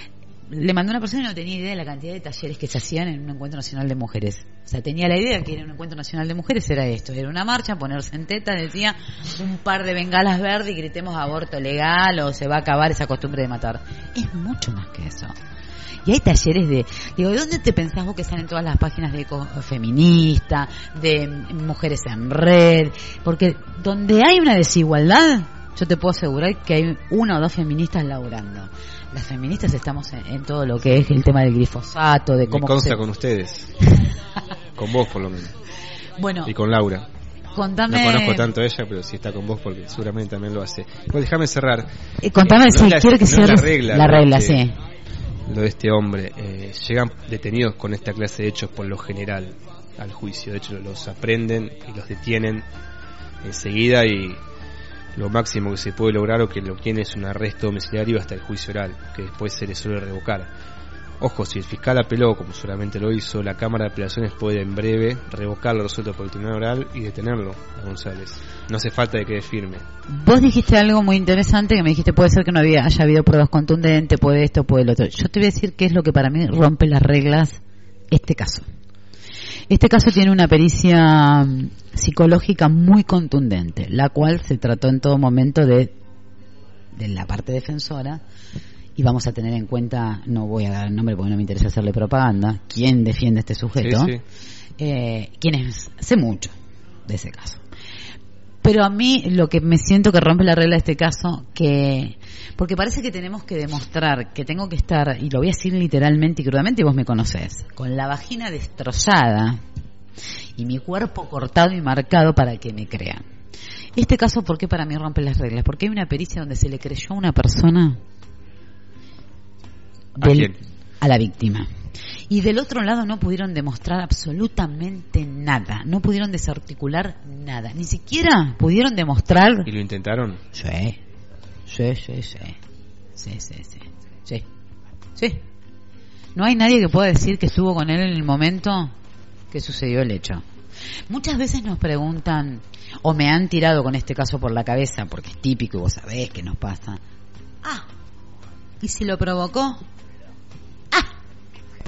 Le mandó una persona y no tenía idea de la cantidad de talleres que se hacían en un encuentro nacional de mujeres. O sea, tenía la idea que era un encuentro nacional de mujeres, era esto, era una marcha, ponerse en teta, decía un par de bengalas verdes y gritemos aborto legal o se va a acabar esa costumbre de matar. Es mucho más que eso. Y hay talleres ¿de dónde te pensás vos que salen todas las páginas de feminista, de mujeres en red? Porque donde hay una desigualdad, yo te puedo asegurar que hay una o dos feministas laburando. Las feministas estamos en todo lo que es el tema del glifosato, de cómo... Me consta con ustedes. Con vos, por lo menos. Bueno. Y con Laura. Contame... No conozco tanto a ella, pero sí está con vos porque seguramente también lo hace. Pues déjame cerrar. Contame, quiero que cierres la regla, sí. Lo de este hombre. Llegan detenidos con esta clase de hechos por lo general al juicio. De hecho, los aprenden y los detienen enseguida y... Lo máximo que se puede lograr o que lo tiene es un arresto domiciliario hasta el juicio oral, que después se le suele revocar. Ojo, si el fiscal apeló, como seguramente lo hizo, la Cámara de Apelaciones puede en breve revocar lo resuelto por el Tribunal Oral y detenerlo a González. No hace falta de que quede firme. Vos dijiste algo muy interesante, que me dijiste puede ser que no haya habido pruebas contundentes, puede esto, puede lo otro. Yo te voy a decir qué es lo que para mí rompe las reglas este caso. Este caso tiene una pericia psicológica muy contundente, la cual se trató en todo momento de la parte defensora, y vamos a tener en cuenta, no voy a dar el nombre porque no me interesa hacerle propaganda, quién defiende a este sujeto, quienes sé mucho de ese caso. Pero a mí lo que me siento que rompe la regla de este caso, porque parece que tenemos que demostrar que tengo que estar, y lo voy a decir literalmente y crudamente, y vos me conocés, con la vagina destrozada y mi cuerpo cortado y marcado para que me crean. Este caso, ¿por qué para mí rompe las reglas? Porque hay una pericia donde se le creyó a una persona a la víctima. Y del otro lado no pudieron demostrar absolutamente nada. No pudieron desarticular nada. Ni siquiera pudieron demostrar... ¿Y lo intentaron? Sí. No hay nadie que pueda decir que estuvo con él en el momento que sucedió el hecho. Muchas veces nos preguntan, o me han tirado con este caso por la cabeza, porque es típico y vos sabés que nos pasa. ¿Y si lo provocó?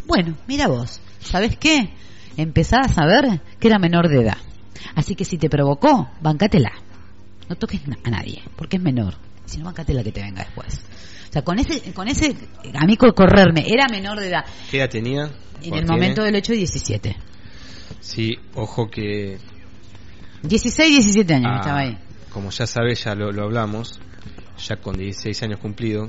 Bueno, mira vos, ¿sabés qué? Empezás a saber que era menor de edad. Así que si te provocó, bancátela. No toques a nadie, porque es menor. Si no, bancátela que te venga después. O sea, con ese amigo correrme, era menor de edad. ¿Qué edad tenía? En el momento del 8 y 17. Sí, ojo que... 16, 17 años estaba ahí. Como ya sabes, ya lo hablamos, ya con 16 años cumplidos,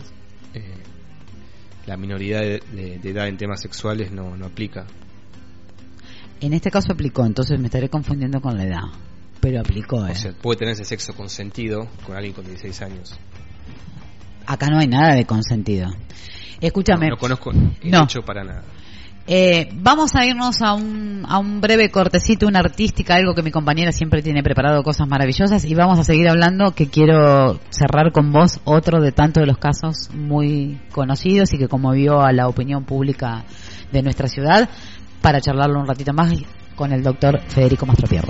la minoridad de edad en temas sexuales no aplica. En este caso aplicó, entonces me estaré confundiendo con la edad. Pero aplicó, O sea, puede tener ese sexo consentido con alguien con 16 años. Acá no hay nada de consentido. Escúchame. No conozco el hecho para nada. Vamos a irnos a un breve cortecito, una artística, algo que mi compañera siempre tiene preparado, cosas maravillosas, y vamos a seguir hablando, que quiero cerrar con vos otro de tantos de los casos muy conocidos y que conmovió a la opinión pública de nuestra ciudad, para charlarlo un ratito más con el doctor Federico Mastropierro.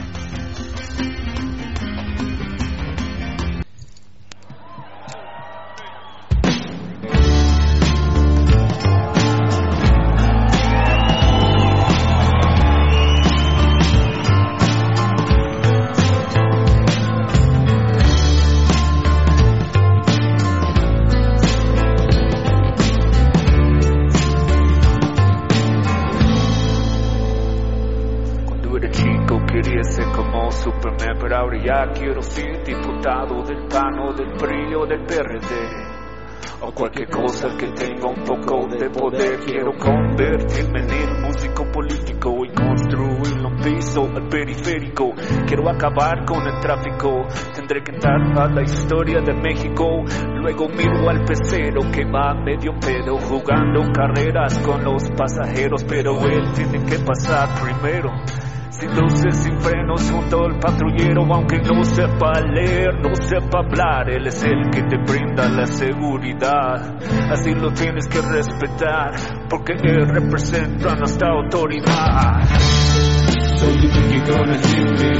Ya quiero ser diputado del PAN o del PRI o del PRD, o cualquier cosa que tenga un poco de poder. Quiero convertirme en el músico político y construir un piso al periférico. Quiero acabar con el tráfico, tendré que entrar a la historia de México. Luego miro al pecero que va medio pedo, jugando carreras con los pasajeros, pero él tiene que pasar primero. Sin luces, sin frenos, junto al patrullero. Aunque no sepa leer, no sepa hablar, él es el que te brinda la seguridad. Así lo tienes que respetar, porque él representa nuestra autoridad. So you think you're gonna hit me,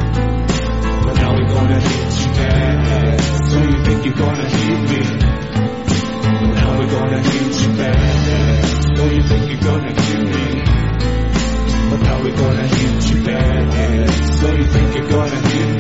but now we're gonna hit you back. So you think you're gonna hit me, but now we're gonna hit you back. So you think you're gonna hit me, but now we're gonna hit you back. So you think you're gonna hit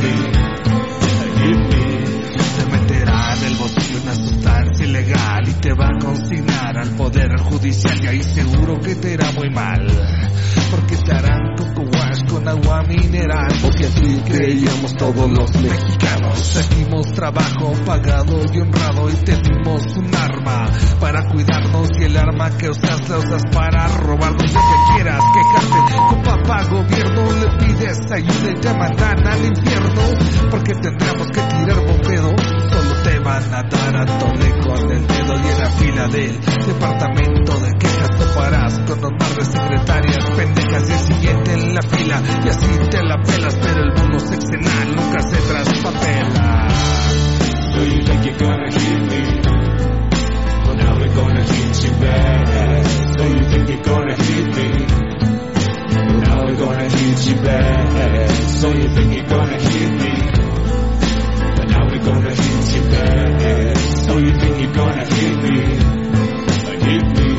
me. Se meterá en el bolsillo una sustancia ilegal y te va a consignar al poder judicial, y ahí seguro que te irá muy mal, porque te harán coco wash con agua mineral. Porque así creíamos todos los mexicanos. Seguimos trabajo pagado y honrado, y te dimos un arma para cuidarnos, y el arma que usas la usas para robarnos. Lo que quieras quejarte con papá gobierno, le pides ayuda y te mandan al infierno, porque tendremos que tirar bombedo. Solo te van a dar a tole con el dedo, y en la fila del departamento de quejas toparás con un par de secretarias pendejas, y el siguiente en la fila, y así te la pelas. Pero el bono sexenal nunca se traspapela. So you think you're gonna hit me, but now we're gonna hit you back. So you think you're gonna hit me, but now we're gonna hit you back. So you think you're gonna hit me, but now we're gonna hit you back. So you think you're gonna hit me, hit me.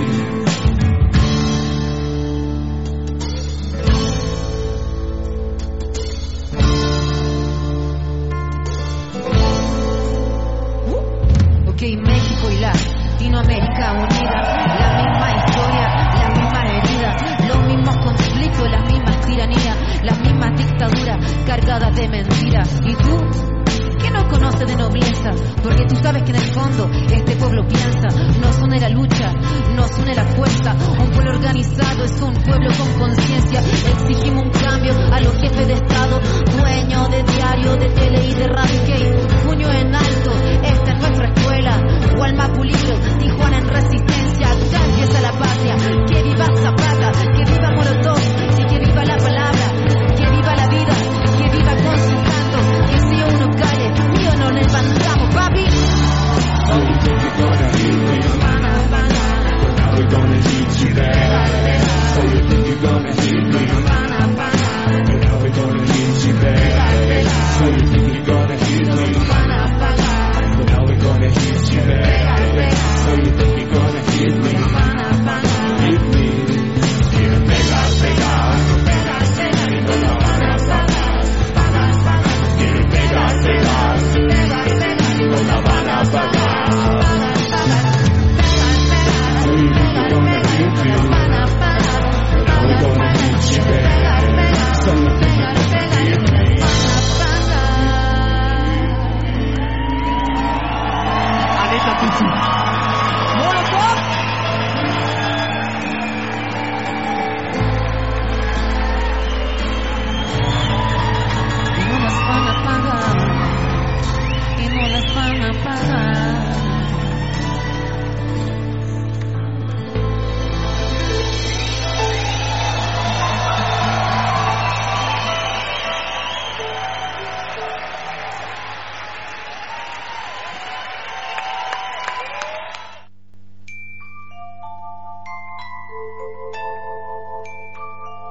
Ok, México y Latinoamérica unida, la misma historia, la misma herida, los mismos conflictos, las mismas tiranías, las mismas dictaduras cargadas de mentiras. ¿Y tú? ¿Qué no conoce de nobleza? Porque tú sabes que en el fondo este pueblo piensa. Nos une la lucha, nos une la fuerza. Un pueblo organizado es un pueblo con conciencia. Exigimos un cambio a los jefes de Estado, dueños de diario, de tele y de radio. Que puño en alto, esta es nuestra escuela. Gualmapu libre, Tijuana en resistencia. Acá empieza la patria. Que viva Zapata, que viva Molotov, y que viva la palabra, que viva la vida, que viva con su canto. Que si uno cae, mío nos levantamos, papi. So you think you're gonna hit me, but now we're gonna hit you back. So you think you're gonna hit me, but now we're gonna hit you back. So you think you're gonna hit me, but now we're gonna hit you back. So you think you're gonna hit me, hit me.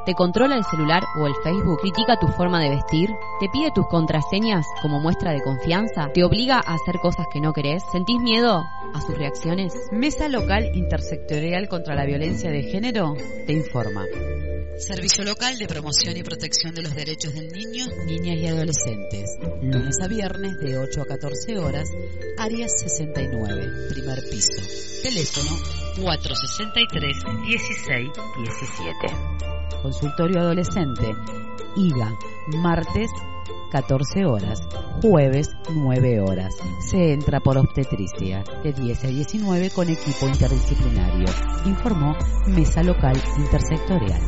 ¿Te controla el celular o el Facebook? ¿Critica tu forma de vestir? ¿Te pide tus contraseñas como muestra de confianza? ¿Te obliga a hacer cosas que no querés? ¿Sentís miedo a sus reacciones? Mesa Local Intersectorial contra la Violencia de Género te informa. Servicio local de promoción y protección de los derechos del niño, niñas y adolescentes. Lunes a viernes de 8 a 14 horas, área 69, primer piso. Teléfono 463-1617. Consultorio adolescente, IGA, martes 14 horas, jueves 9 horas. Se entra por obstetricia, de 10 a 19 con equipo interdisciplinario. Informó Mesa Local Intersectorial.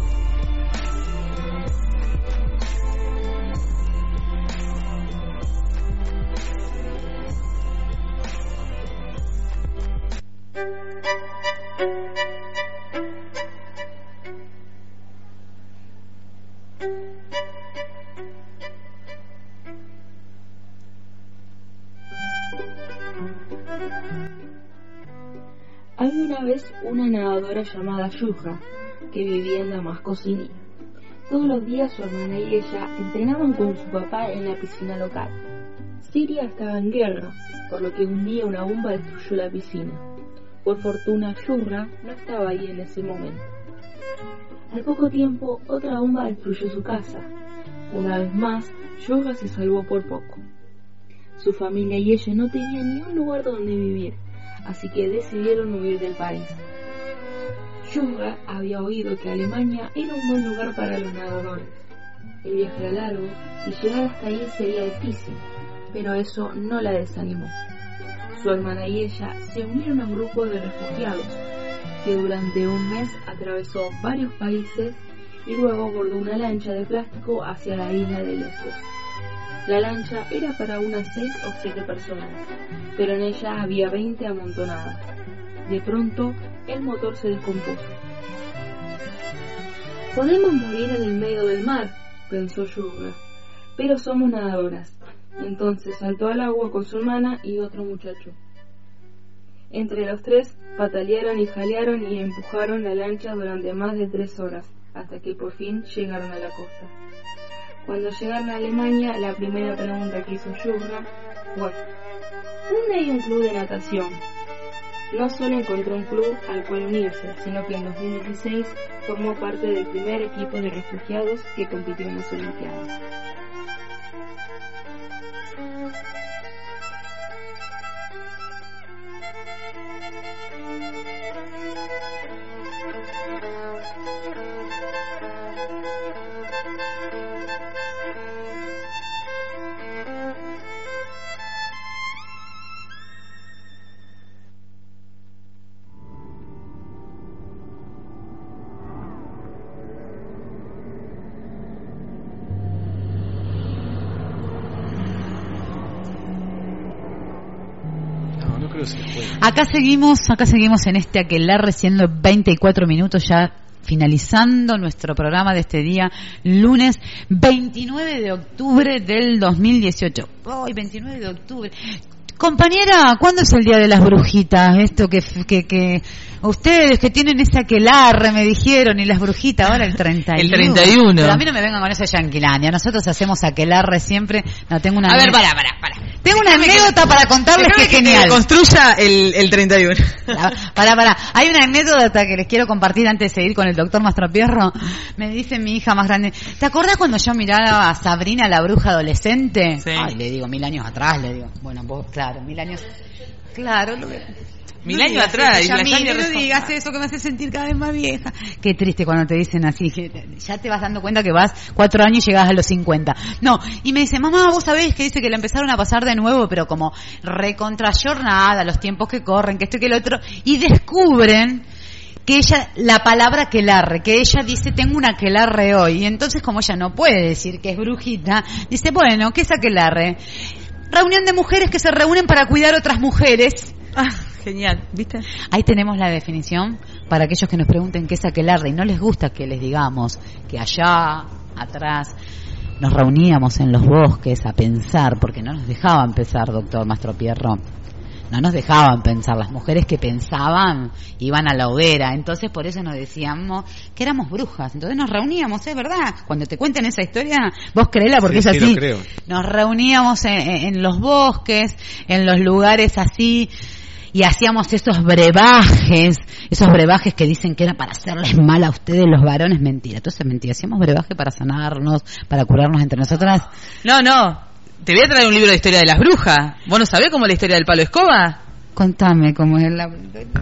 Había una vez una nadadora llamada Yuja que vivía en Damasco, Siria. Todos los días su hermana y ella entrenaban con su papá en la piscina local. Siria estaba en guerra, por lo que un día una bomba destruyó la piscina. Por fortuna, Yuja no estaba ahí en ese momento. Al poco tiempo, otra bomba destruyó su casa. Una vez más, Yuja se salvó por poco. Su familia y ella no tenían ni un lugar donde vivir, así que decidieron huir del país. Yuga había oído que Alemania era un buen lugar para los nadadores. El viaje era largo y llegar hasta ahí sería difícil, pero eso no la desanimó. Su hermana y ella se unieron a un grupo de refugiados que durante un mes atravesó varios países y luego abordó una lancha de plástico hacia la isla de Lesbos. La lancha era para unas 6 o 7 personas, pero en ella había 20 amontonadas. De pronto, el motor se descompuso. «Podemos morir en el medio del mar», pensó Yuga, «pero somos nadadoras». Entonces saltó al agua con su hermana y otro muchacho. Entre los tres, patalearon y jalearon y empujaron la lancha durante más de 3 horas, hasta que por fin llegaron a la costa. Cuando llegaron a Alemania, la primera pregunta que hizo Yuga fue: ¿dónde hay un club de natación? No solo encontró un club al cual unirse, sino que en 2016 formó parte del primer equipo de refugiados que compitió en las Olimpiadas. Acá seguimos en este aquelarre, siendo 24 minutos ya finalizando nuestro programa de este día, lunes 29 de octubre del 2018. Hoy, 29 de octubre. Compañera, ¿cuándo es el Día de las Brujitas? Esto que ustedes que tienen ese aquelarre me dijeron, y las brujitas ahora el 31. El 31. Pero a mí no me vengan con esa yanquilandia. Nosotros hacemos aquelarre siempre. No, tengo una. A ver, para. Tengo una anécdota para contarles que es genial. Que construya el 31. Para. Hay una anécdota que les quiero compartir antes de seguir con el doctor Mastropierro. Me dice mi hija más grande: ¿te acordás cuando yo miraba a Sabrina la bruja adolescente? Sí. Ay, le digo, 1000 años atrás, le digo. Bueno, vos, claro, 1000 años. Claro, 1000 años atrás. No digas eso, que me hace sentir cada vez más vieja. Qué triste cuando te dicen así, que ya te vas dando cuenta que vas 4 años y llegás a los 50. No, y me dice: mamá, vos sabés que dice que la empezaron a pasar de nuevo, pero como recontrayornada, los tiempos que corren, que esto y que lo otro, y descubren que ella, la palabra aquelarre, que ella dice: tengo un aquelarre hoy. Y entonces, como ella no puede decir que es brujita, dice: bueno, ¿qué es aquelarre? Reunión de mujeres que se reúnen para cuidar otras mujeres. Genial, ¿viste? Ahí tenemos la definición para aquellos que nos pregunten qué es aquelarre y no les gusta que les digamos que allá atrás nos reuníamos en los bosques a pensar, porque no nos dejaban pensar, doctor Mastropierro. no nos dejaban pensar. Las mujeres que pensaban iban a la hoguera. Entonces por eso nos decíamos que éramos brujas. Entonces nos reuníamos, es verdad. Cuando te cuenten esa historia, vos créela porque sí, es así. Lo creo. Nos reuníamos en los bosques, en los lugares así, y hacíamos esos brebajes que dicen que era para hacerles mal a ustedes los varones. Mentira, entonces mentira. Hacíamos brebaje para sanarnos, para curarnos entre nosotras. No. Te voy a traer un libro de historia de las brujas. ¿Vos no sabés cómo es la historia del palo de escoba? Contame cómo es la...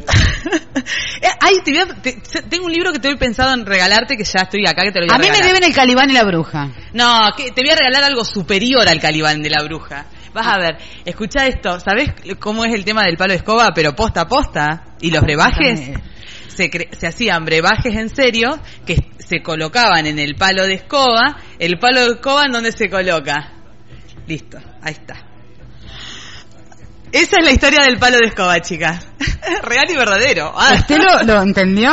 Tengo un libro que estoy pensado en regalarte, que ya estoy acá, que te lo voy a regalar. A mí me deben el Calibán y la bruja. No, que te voy a regalar algo superior al Calibán de la bruja. Vas a ver, escuchá esto. ¿Sabés cómo es el tema del palo de escoba, pero posta a posta? ¿Y los brebajes? Se hacían brebajes en serio, que se colocaban en el palo de escoba. ¿El palo de escoba en dónde se coloca? Listo, ahí está. Esa es la historia del palo de escoba, chicas. Real y verdadero. ¿Usted lo entendió?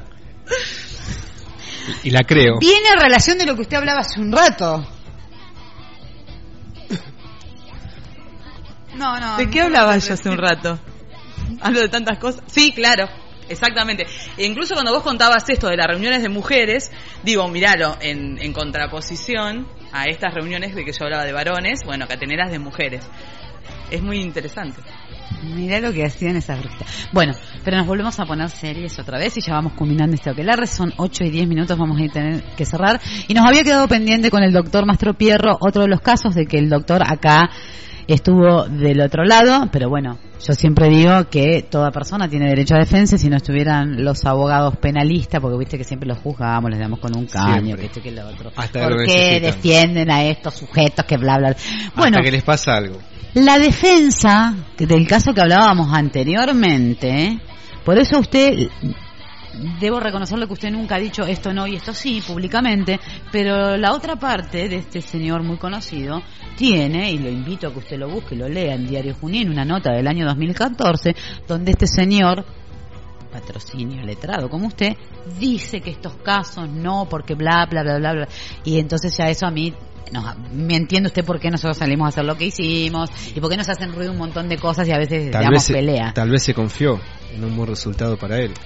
Y la creo. Viene a relación de lo que usted hablaba hace un rato. No. ¿De qué hablaba yo hace un rato? Hablo de tantas cosas. Sí, claro. Exactamente. E incluso cuando vos contabas esto de las reuniones de mujeres, digo, miralo en contraposición a estas reuniones de que yo hablaba de varones, bueno, cateneras de mujeres. Es muy interesante. Mirá lo que hacían esas brujitas. Bueno, pero nos volvemos a poner series otra vez y ya vamos culminando este aquelarre. Son 8 y 10 minutos, vamos a tener que cerrar. Y nos había quedado pendiente con el doctor Mastropierro otro de los casos de que el doctor acá estuvo del otro lado, pero bueno, yo siempre digo que toda persona tiene derecho a defensa. Si no estuvieran los abogados penalistas, porque viste que siempre los juzgamos, les damos con un caño, siempre. Que esto que lo otro. Hasta ¿Por qué defienden a estos sujetos que bla bla? Bueno, hasta que les pasa algo. La defensa del caso que hablábamos anteriormente, por eso usted, debo reconocerle que usted nunca ha dicho esto no y esto sí públicamente, pero la otra parte de este señor muy conocido tiene, y lo invito a que usted lo busque y lo lea en Diario Junín, una nota del año 2014, donde este señor, patrocinio letrado como usted, dice que estos casos no, porque bla bla bla bla bla, y entonces ya eso a mí no, me entiende usted por qué nosotros salimos a hacer lo que hicimos y por qué nos hacen ruido un montón de cosas y a veces damos pelea. Tal vez se confió en un buen resultado para él.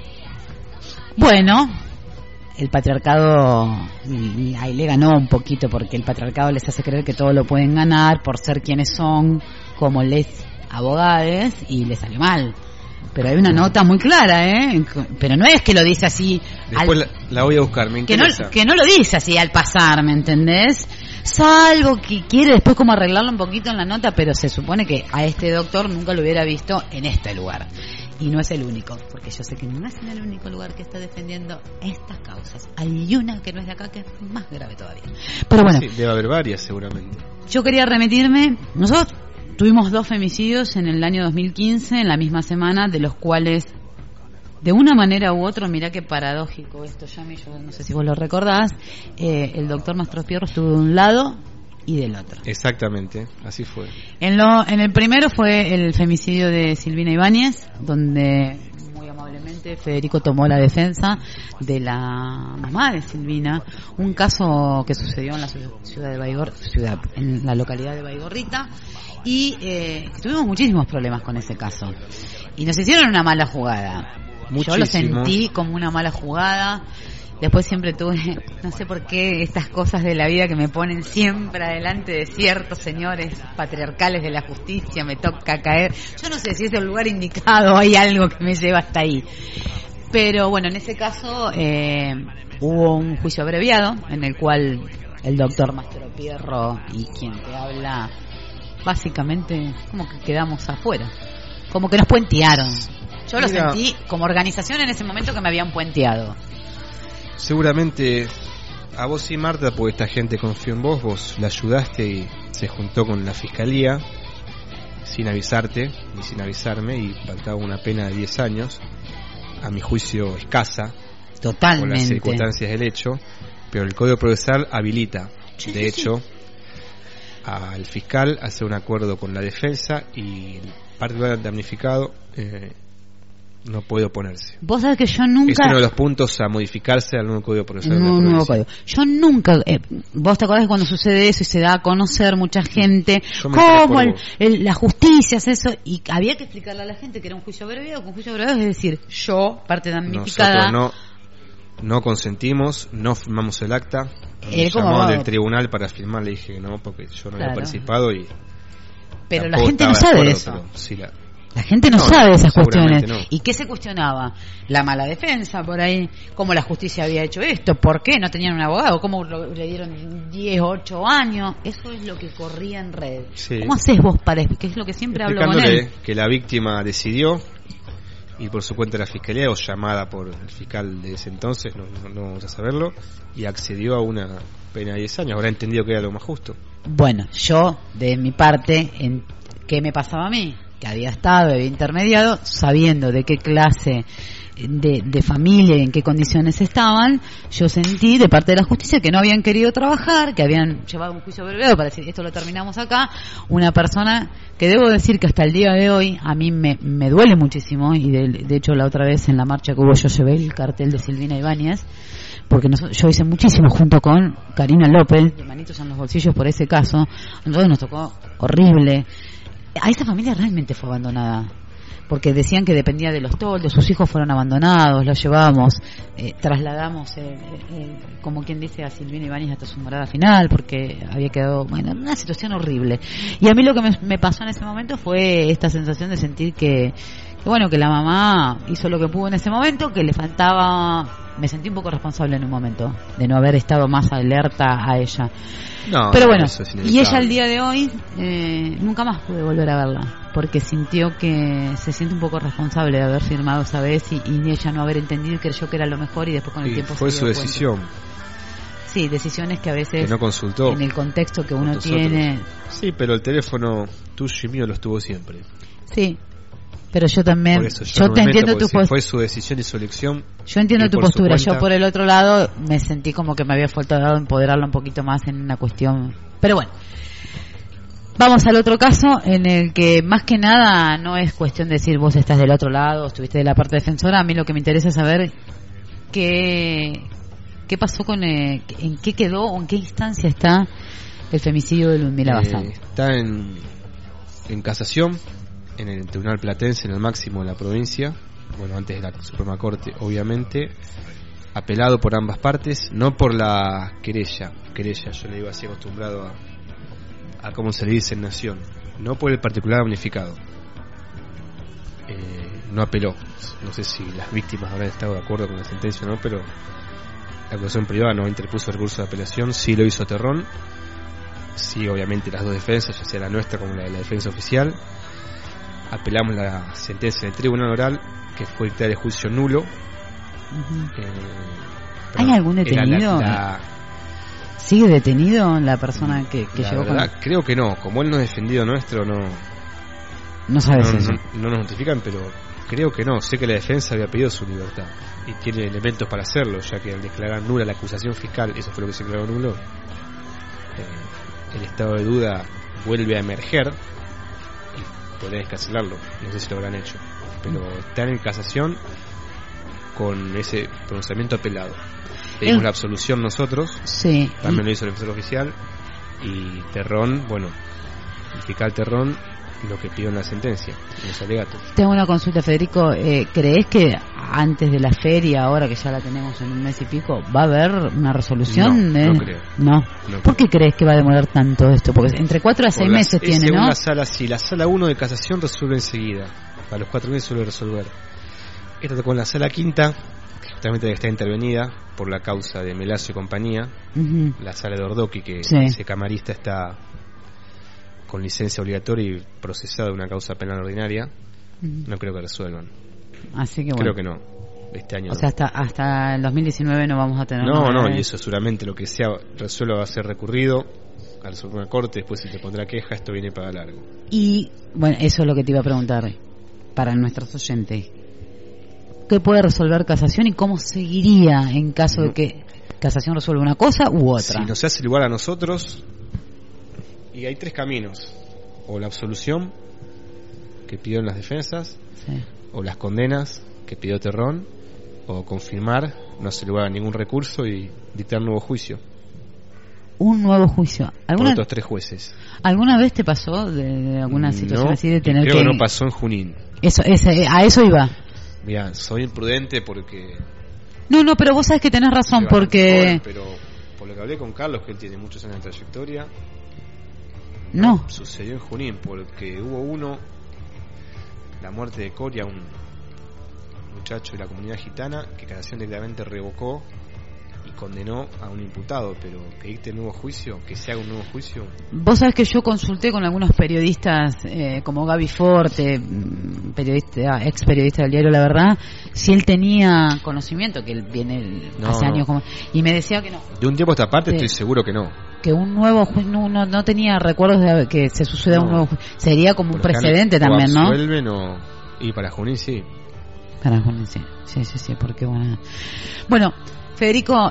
Bueno, el patriarcado ahí le ganó un poquito, porque el patriarcado les hace creer que todo lo pueden ganar por ser quienes son, como les abogados, y les salió mal. Pero hay una nota muy clara, pero no es que lo dice así. Después la voy a buscar, me interesa. Que no lo dice así al pasar, ¿me entendés? Salvo que quiere después como arreglarlo un poquito en la nota, pero se supone que a este doctor nunca lo hubiera visto en este lugar. Y no es el único, porque yo sé que no es el único lugar que está defendiendo estas causas. Hay una que no es de acá, que es más grave todavía. Pero bueno, sí, debe haber varias seguramente. Yo quería remitirme, nosotros tuvimos 2 femicidios en el año 2015, en la misma semana, de los cuales, de una manera u otra, mirá qué paradójico esto, Yami, yo no sé si vos lo recordás, el doctor Mastropierro estuvo de un lado y del otro. Exactamente, así fue. En el primero fue el femicidio de Silvina Ibáñez, donde muy amablemente Federico tomó la defensa de la mamá de Silvina, un caso que sucedió en la ciudad de en la localidad de Baigorrita, y tuvimos muchísimos problemas con ese caso y nos hicieron una mala jugada. Yo lo sentí como una mala jugada. Después siempre tuve, no sé por qué, estas cosas de la vida que me ponen siempre adelante de ciertos señores patriarcales de la justicia, me toca caer. Yo no sé si es el lugar indicado o hay algo que me lleva hasta ahí. Pero bueno, en ese caso hubo un juicio abreviado en el cual el doctor Mastropierro y quien te habla, básicamente como que quedamos afuera, como que nos puentearon. Yo lo sentí como organización en ese momento que me habían puenteado. Seguramente a vos y Marta, porque esta gente confió en vos la ayudaste y se juntó con la fiscalía sin avisarte ni sin avisarme, y faltaba una pena de 10 años, a mi juicio escasa, totalmente, por las circunstancias del hecho, pero el Código Procesal habilita, de hecho, al fiscal hacer un acuerdo con la defensa y el particular damnificado no puede oponerse. Vos sabés que yo nunca... Es uno de los puntos a modificarse al nuevo código procesal. Nuevo código. Yo nunca... vos te acordás cuando sucede eso y se da a conocer mucha gente cómo la justicia hace eso, y había que explicarle a la gente que era un juicio abreviado, que un juicio abreviado es decir, yo, parte damnificada... Nosotros no consentimos, no firmamos el acta, me llamó del tribunal para firmar, le dije que no, porque yo no había participado y... Pero la gente no sabe de eso. Sí, la gente no sabe de esas cuestiones. No. ¿Y qué se cuestionaba? La mala defensa por ahí, cómo la justicia había hecho esto, por qué no tenían un abogado, cómo le dieron 10, 8 años. Eso es lo que corría en red. Sí. ¿Cómo haces vos para que es lo que siempre hablo con él? Que la víctima decidió ir por su cuenta a la fiscalía o llamada por el fiscal de ese entonces, no vamos a saberlo, y accedió a una pena de 10 años. Habrá entendido que era lo más justo. Bueno, yo, de mi parte, ¿qué me pasaba a mí? Que había intermediado, sabiendo de qué clase de familia y en qué condiciones estaban, yo sentí de parte de la justicia que no habían querido trabajar, que habían llevado un juicio abreviado para decir esto lo terminamos acá, una persona que debo decir que hasta el día de hoy a mí me duele muchísimo, y de hecho la otra vez en la marcha que hubo yo llevé el cartel de Silvina Ibáñez, porque yo hice muchísimo junto con Karina López, de Manitos en los Bolsillos por ese caso. Entonces nos tocó horrible. A esa familia realmente fue abandonada, porque decían que dependía de los toldos, sus hijos fueron abandonados, los llevábamos, trasladamos, como quien dice, a Silvina Ibáñez hasta su morada final, porque había quedado, bueno, una situación horrible. Y a mí lo que me pasó en ese momento fue esta sensación de sentir que la mamá hizo lo que pudo en ese momento, que le faltaba... Me sentí un poco responsable en un momento de no haber estado más alerta a ella. Pero bueno, y ella al día de hoy nunca más pude volver a verla, porque sintió que se siente un poco responsable de haber firmado esa vez y ella no haber entendido y creyó que era lo mejor, y después con el tiempo fue su decisión. Sí, decisiones que a veces que no consultó en el contexto que uno tiene. Sí, pero el teléfono tuyo y mío lo estuvo siempre. Sí. Pero yo también, yo te entiendo tu postura. Fue su decisión y su elección. Yo entiendo tu postura. Yo por el otro lado me sentí como que me había faltado empoderarla un poquito más en una cuestión. Pero bueno, vamos al otro caso en el que más que nada no es cuestión de decir vos estás del otro lado, estuviste de la parte defensora. A mí lo que me interesa es saber qué pasó con, en qué quedó o en qué instancia está el femicidio de Ludmila Bazán. Está en casación. En el Tribunal Platense, en el máximo de la provincia, bueno, antes de la Suprema Corte, obviamente, apelado por ambas partes, no por la querella, yo le digo así acostumbrado a cómo se le dice en Nación, no por el particular damnificado. No apeló, no sé si las víctimas habrán estado de acuerdo con la sentencia o no, pero la acusación privada no interpuso recurso de apelación, sí lo hizo Terrón, sí obviamente las dos defensas, ya sea la nuestra como la de la defensa oficial. Apelamos la sentencia del tribunal oral, que fue dictar el juicio nulo. ¿Hay algún detenido? ¿Sigue detenido la persona que llegó con...? Creo que no, como él no es defendido nuestro, no sabes eso. No nos notifican, pero creo que no. Sé que la defensa había pedido su libertad y tiene elementos para hacerlo, ya que al declarar nula la acusación fiscal, eso fue lo que se declaró nulo, el estado de duda vuelve a emerger y podés cancelarlo. No sé si lo habrán hecho, pero están en casación con ese pronunciamiento apelado. Pedimos la absolución nosotros, sí, también lo hizo el defensor oficial, y Terrón, bueno, el fiscal Terrón lo que pidió en la sentencia, en los alegatos. Tengo una consulta, Federico. ¿Crees que antes de la feria, ahora que ya la tenemos en un mes y pico, va a haber una resolución? No creo. No. ¿Por qué crees que va a demorar tanto esto? Porque entre 4 a 6 meses tiene, ¿no? La sala, sí, la sala 1 de casación resuelve enseguida. A los 4 meses suele resolver. Esta tocó en la sala quinta, justamente que está intervenida por la causa de Melacio y compañía. La sala de Ordoqui, que ese camarista está con licencia obligatoria y procesado de una causa penal ordinaria. No creo que resuelvan. Así que bueno. Creo que no. Este año. O sea, hasta el 2019 no vamos a tener. No, y eso seguramente lo que sea resuelva va a ser recurrido a la Suprema Corte. Después se te pondrá queja. Esto viene para largo. Y bueno, eso es lo que te iba a preguntar para nuestros oyentes. ¿Qué puede resolver casación y cómo seguiría en caso de que casación resuelva una cosa u otra? Si nos hace lugar a nosotros. Y hay 3 caminos: o la absolución que pidieron las defensas, o las condenas que pidió Terrón, o confirmar, no se lugar a ningún recurso y dictar nuevo juicio. Un nuevo juicio. Por otros 3 jueces. ¿Alguna vez te pasó de alguna situación así de tener creo que no pasó en Junín. A eso iba. Mira, soy imprudente porque... No, pero vos sabés que tenés razón porque... Pero por lo que hablé con Carlos, que él tiene muchos años de trayectoria, no sucedió en Junín, porque hubo la muerte de Coria, un muchacho de la comunidad gitana, que Casación directamente revocó y condenó a un imputado, pero que dicte nuevo juicio, que se haga un nuevo juicio. Vos sabés que yo consulté con algunos periodistas como Gaby Forte, ex periodista del diario La Verdad, si él tenía conocimiento, que él viene hace años y me decía que no. De un tiempo a esta parte estoy seguro que no. Que un nuevo no tenía recuerdos de que se suceda un nuevo juicio. Sería como un precedente también, ¿no? Y para Junín sí. Para Junín sí, porque bueno, Federico,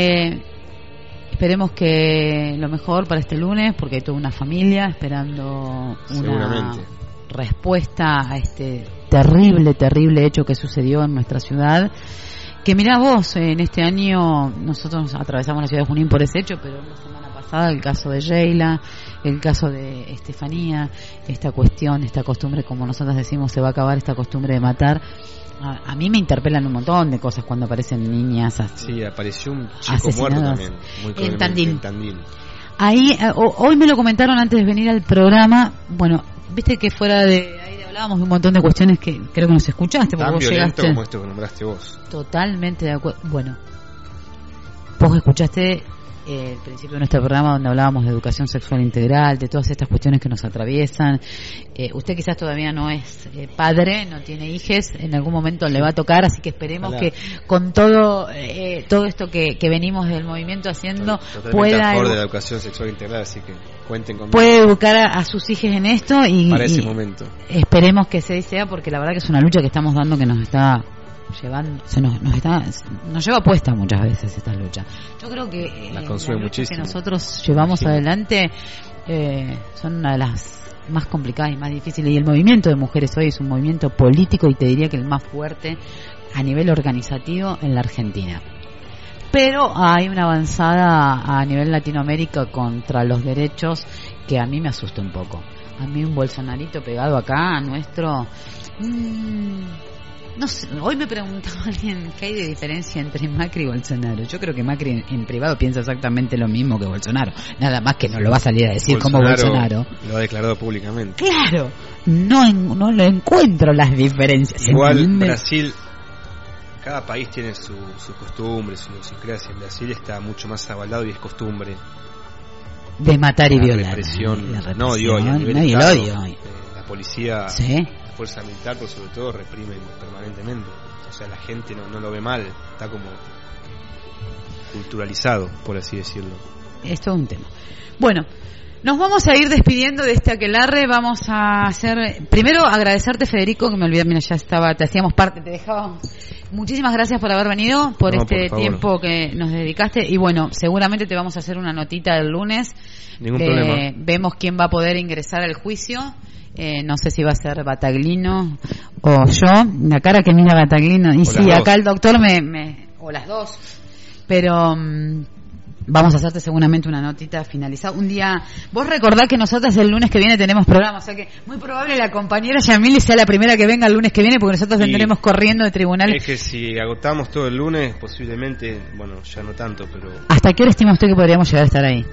esperemos que lo mejor para este lunes, porque hay toda una familia esperando una respuesta a este terrible hecho que sucedió en nuestra ciudad. Que mirá vos, en este año nosotros atravesamos la ciudad de Junín por ese hecho, pero la semana pasada el caso de Sheila, el caso de Estefanía, esta costumbre, como nosotros decimos, se va a acabar esta costumbre de matar. A mí me interpelan un montón de cosas cuando aparecen niñas. Sí, apareció un chico muerto también, en Tandil. Ahí, hoy me lo comentaron antes de venir al programa. Bueno, viste que fuera de aire hablábamos de un montón de cuestiones que creo que nos escuchaste. Tan vos violento llegaste. Como esto que nombraste vos. Totalmente de acuerdo. Bueno, vos escuchaste el principio de nuestro programa donde hablábamos de educación sexual integral, de todas estas cuestiones que nos atraviesan. Usted quizás todavía no es padre, no tiene hijes, en algún momento le va a tocar, así que esperemos que con todo esto que venimos del movimiento haciendo pueda... a favor de la educación sexual integral, así que cuenten conmigo. Puede educar a sus hijos en esto y... Para ese momento. Esperemos que sea, porque la verdad que es una lucha que estamos dando que nos está... llevando, nos lleva puesta muchas veces esta lucha. Yo creo que la lucha que nosotros llevamos adelante son una de las más complicadas y más difíciles, y el movimiento de mujeres hoy es un movimiento político y te diría que el más fuerte a nivel organizativo en la Argentina. Pero hay una avanzada a nivel Latinoamérica contra los derechos que a mí me asusta un poco. A mí un bolsonarito pegado acá a nuestro... No sé, hoy me preguntaba alguien qué hay de diferencia entre Macri y Bolsonaro. Yo creo que Macri en privado piensa exactamente lo mismo que Bolsonaro. Nada más que no lo va a salir a decir como Bolsonaro. Lo ha declarado públicamente. Claro, no lo encuentro las diferencias. Igual Brasil, cada país tiene sus costumbres, su idiosincrasia. En Brasil está mucho más avalado y es costumbre de matar y violar. La represión, y a nivel el odio. La policía... ¿Sí? Fuerza militar, pero sobre todo reprimen permanentemente. O sea, la gente no lo ve mal, está como culturalizado, por así decirlo. Es todo un tema. Bueno, nos vamos a ir despidiendo de este aquelarre. Vamos a hacer... Primero, agradecerte, Federico, que me olvidé, mira, ya estaba, te hacíamos parte, te dejábamos. Muchísimas gracias por haber venido, por tiempo que nos dedicaste. Y bueno, seguramente te vamos a hacer una notita el lunes. Ningún problema. Vemos quién va a poder ingresar al juicio. No sé si va a ser Bataglino o yo. La cara que mira Bataglino. Y sí, acá el doctor o las dos. Pero vamos a hacerte seguramente una notita finalizada. Un día, vos recordá que nosotros el lunes que viene tenemos programa. O sea que muy probable la compañera Yamili sea la primera que venga el lunes que viene, porque nosotros vendremos corriendo de tribunal. Es que si agotamos todo el lunes, posiblemente, bueno, ya no tanto, pero... ¿Hasta qué hora estima usted que podríamos llegar a estar ahí?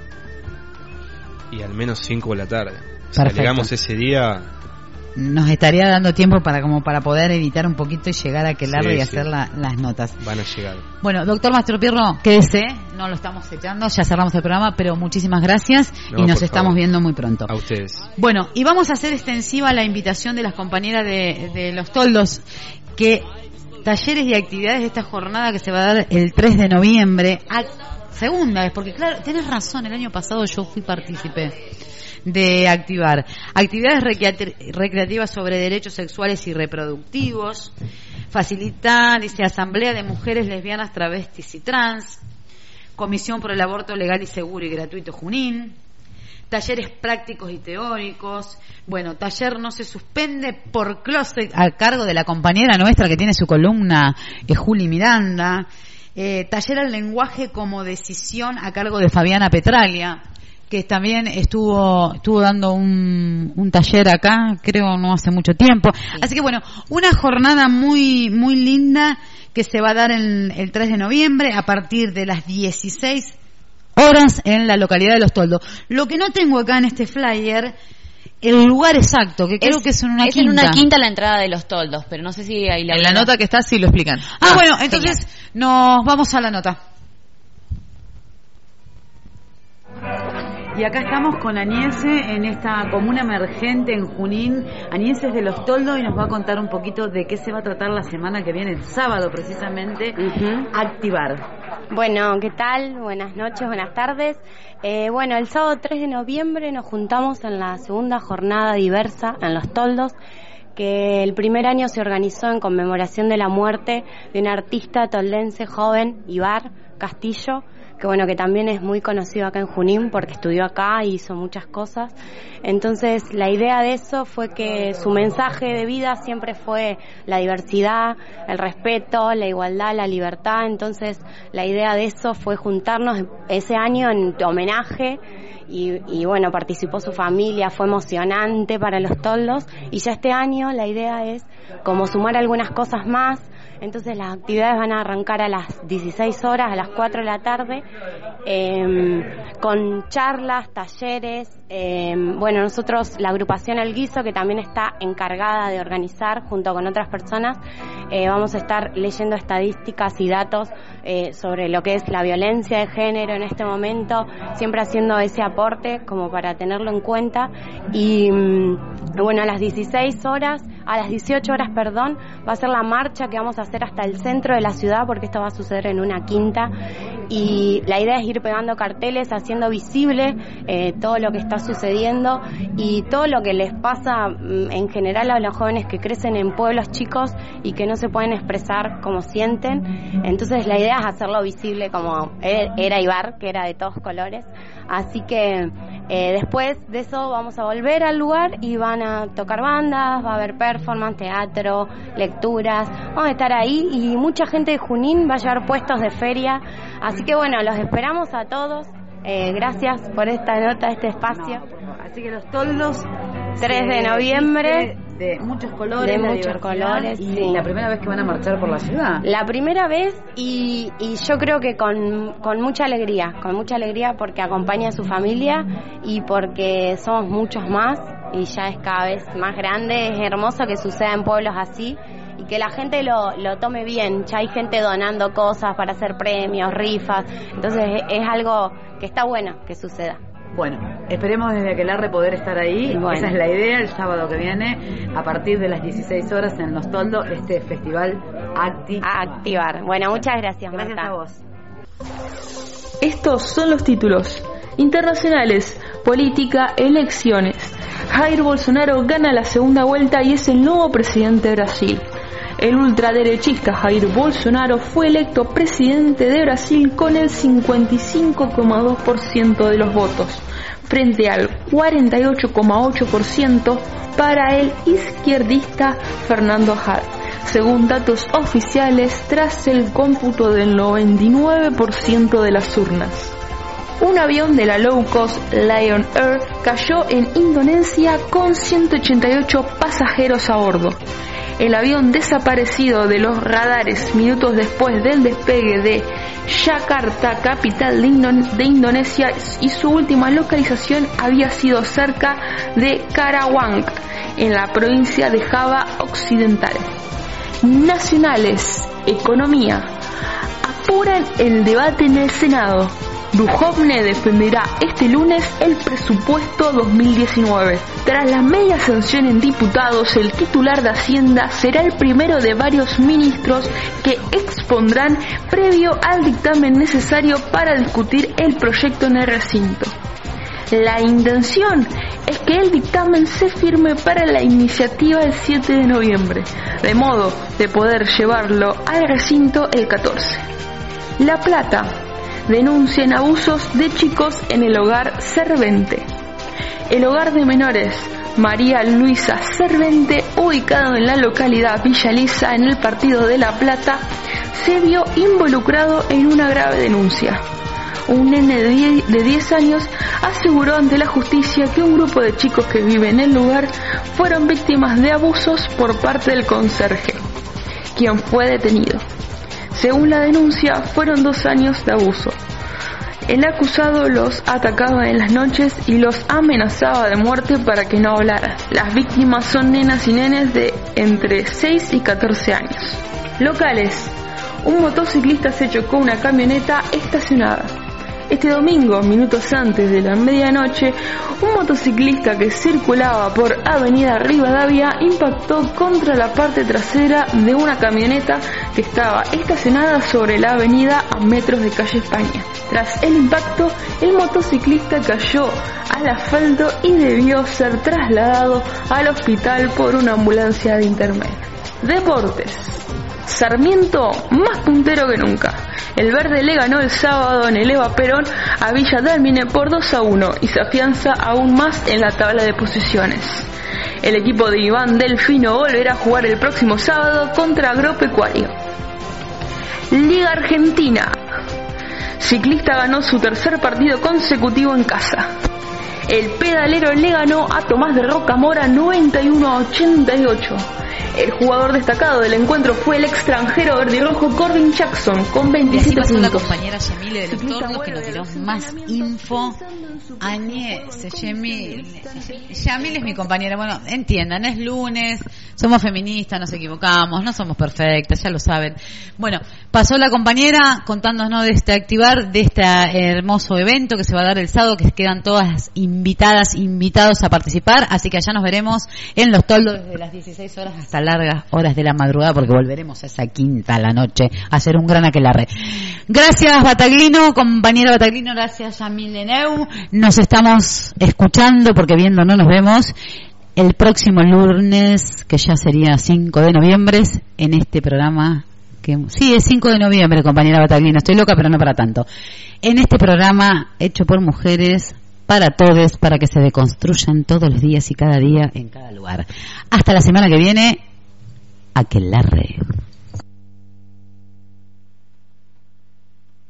Y al menos 5 de la tarde. Si llegamos ese día, nos estaría dando tiempo para poder editar un poquito y llegar a aquelarre y hacer las notas. Van a llegar. Bueno, doctor Mastropierro, quédese, no lo estamos echando, ya cerramos el programa, pero muchísimas gracias y nos estamos viendo muy pronto. A ustedes. Bueno, y vamos a hacer extensiva la invitación de las compañeras de Los Toldos, que talleres y actividades de esta jornada que se va a dar el 3 de noviembre, segunda vez, porque claro, tenés razón, el año pasado yo participé de activar actividades recreativas sobre derechos sexuales y reproductivos, facilitar asamblea de mujeres lesbianas, travestis y trans, comisión por el aborto legal y seguro y gratuito Junín, talleres prácticos y teóricos. Bueno, taller no se suspende por closet a cargo de la compañera nuestra que tiene su columna, Juli Miranda. Taller al lenguaje como decisión a cargo de Fabiana Petralia, que también estuvo dando un taller acá, creo no hace mucho tiempo. Sí. Así que bueno, una jornada muy muy linda que se va a dar el 3 de noviembre a partir de las 16 horas en la localidad de Los Toldos. Lo que no tengo acá en este flyer, el lugar exacto, que creo que es en una quinta. Es en una quinta la entrada de Los Toldos, pero no sé si ahí en la nota que está sí lo explican. Bueno, entonces nos vamos a la nota. Y acá estamos con Añese en esta comuna emergente en Junín. Añese es de Los Toldos y nos va a contar un poquito de qué se va a tratar la semana que viene, el sábado precisamente, Activar. Bueno, ¿qué tal? Buenas noches, buenas tardes. Bueno, el sábado 3 de noviembre nos juntamos en la segunda jornada diversa en Los Toldos, que el primer año se organizó en conmemoración de la muerte de un artista toldense joven, Ibar Castillo, que bueno, que también es muy conocido acá en Junín porque estudió acá y hizo muchas cosas. Entonces la idea de eso fue que su mensaje de vida siempre fue la diversidad, el respeto, la igualdad, la libertad. Entonces la idea de eso fue juntarnos ese año en homenaje y bueno, participó su familia, fue emocionante para Los Toldos, y ya este año la idea es como sumar algunas cosas más. Entonces las actividades van a arrancar a las 16 horas, a las 4 de la tarde, con charlas, talleres. Bueno, nosotros, la agrupación El Guiso, que también está encargada de organizar junto con otras personas, vamos a estar leyendo estadísticas y datos sobre lo que es la violencia de género en este momento, siempre haciendo ese aporte como para tenerlo en cuenta. Y bueno, a las 18 horas, va a ser la marcha que vamos a hacer hasta el centro de la ciudad, porque esto va a suceder en una quinta, y la idea es ir pegando carteles, haciendo visible todo lo que está sucediendo y todo lo que les pasa en general a los jóvenes que crecen en pueblos chicos y que no se pueden expresar como sienten. Entonces la idea es hacerlo visible como era Ibar, que era de todos colores. Así que después de eso vamos a volver al lugar y van a tocar bandas, va a haber performance, teatro, lecturas, vamos a estar ahí y mucha gente de Junín va a llevar puestos de feria. Así que bueno, los esperamos a todos. Gracias por esta nota, este espacio. Así que Los Toldos, 3 de noviembre. De muchos colores. De muchos colores. Y sí. La primera vez que van a marchar por la ciudad. La primera vez y yo creo que con mucha alegría porque acompaña a su familia y porque somos muchos más y ya es cada vez más grande. Es hermoso que suceda en pueblos así y que la gente lo tome bien. Ya hay gente donando cosas para hacer premios, rifas. Entonces es algo que está bueno que suceda. Bueno, esperemos desde Aquelarre poder estar ahí. Bueno. Esa es la idea, el sábado que viene, a partir de las 16 horas en Los Toldos, este festival Activar. Bueno, muchas gracias, Marta. Gracias a vos. Estos son los títulos internacionales: política, elecciones. Jair Bolsonaro gana la segunda vuelta y es el nuevo presidente de Brasil. El ultraderechista Jair Bolsonaro fue electo presidente de Brasil con el 55,2% de los votos, frente al 48,8% para el izquierdista Fernando Haddad, según datos oficiales tras el cómputo del 99% de las urnas. Un avión de la low cost Lion Air cayó en Indonesia con 188 pasajeros a bordo. El avión desaparecido de los radares minutos después del despegue de Yakarta, capital de Indonesia, y su última localización había sido cerca de Karawang, en la provincia de Java Occidental. Nacionales, economía. Apuran el debate en el Senado. Duhovne defenderá este lunes el presupuesto 2019. Tras la media sanción en diputados, el titular de Hacienda será el primero de varios ministros que expondrán previo al dictamen necesario para discutir el proyecto en el recinto. La intención es que el dictamen se firme para la iniciativa el 7 de noviembre, de modo de poder llevarlo al recinto el 14. La Plata. Denuncian abusos de chicos en el hogar Servente. El hogar de menores María Luisa Servente, ubicado en la localidad Villa Lisa, en el partido de La Plata, se vio involucrado en una grave denuncia. Un nene de 10 años aseguró ante la justicia que un grupo de chicos que viven en el lugar fueron víctimas de abusos por parte del conserje, quien fue detenido. Según la denuncia, fueron 2 años de abuso. El acusado los atacaba en las noches y los amenazaba de muerte para que no hablaran. Las víctimas son nenas y nenes de entre 6 y 14 años. Locales. Un motociclista se chocó una camioneta estacionada. Este domingo, minutos antes de la medianoche, un motociclista que circulaba por Avenida Rivadavia impactó contra la parte trasera de una camioneta que estaba estacionada sobre la avenida a metros de calle España. Tras el impacto, el motociclista cayó al asfalto y debió ser trasladado al hospital por una ambulancia de intermedio. Deportes. Sarmiento más puntero que nunca. El verde le ganó el sábado en el Eva Perón a Villa Dálmine por 2-1 y se afianza aún más en la tabla de posiciones. El equipo de Iván Delfino volverá a jugar el próximo sábado contra Agropecuario. Liga Argentina. Ciclista ganó su tercer partido consecutivo en casa. El pedalero le ganó a Tomás de Rocamora 91-88. El jugador destacado del encuentro fue el extranjero verdirrojo Corbin Jackson con 27 puntos. La compañera Yamile del entorno que nos dio más info. Añez, Yamile es mi compañera. Bueno, entiendan, es lunes, somos feministas, nos equivocamos, no somos perfectas, ya lo saben. Bueno, pasó la compañera contándonos de este activar, de este hermoso evento que se va a dar el sábado, que quedan todas invitados a participar, así que allá nos veremos en Los Toldos desde las 16 horas hasta largas horas de la madrugada, porque volveremos a esa quinta a la noche a hacer un gran aquelarre. Gracias Bataglino, compañera Bataglino, gracias Yamile Neu. Nos estamos escuchando, porque viendo no nos vemos, el próximo lunes, que ya sería 5 de noviembre, en este programa que... Sí, es 5 de noviembre, compañera Bataglino, estoy loca pero no para tanto. En este programa hecho por mujeres, para todos, para que se deconstruyan todos los días y cada día en cada lugar. Hasta la semana que viene, aquelarre.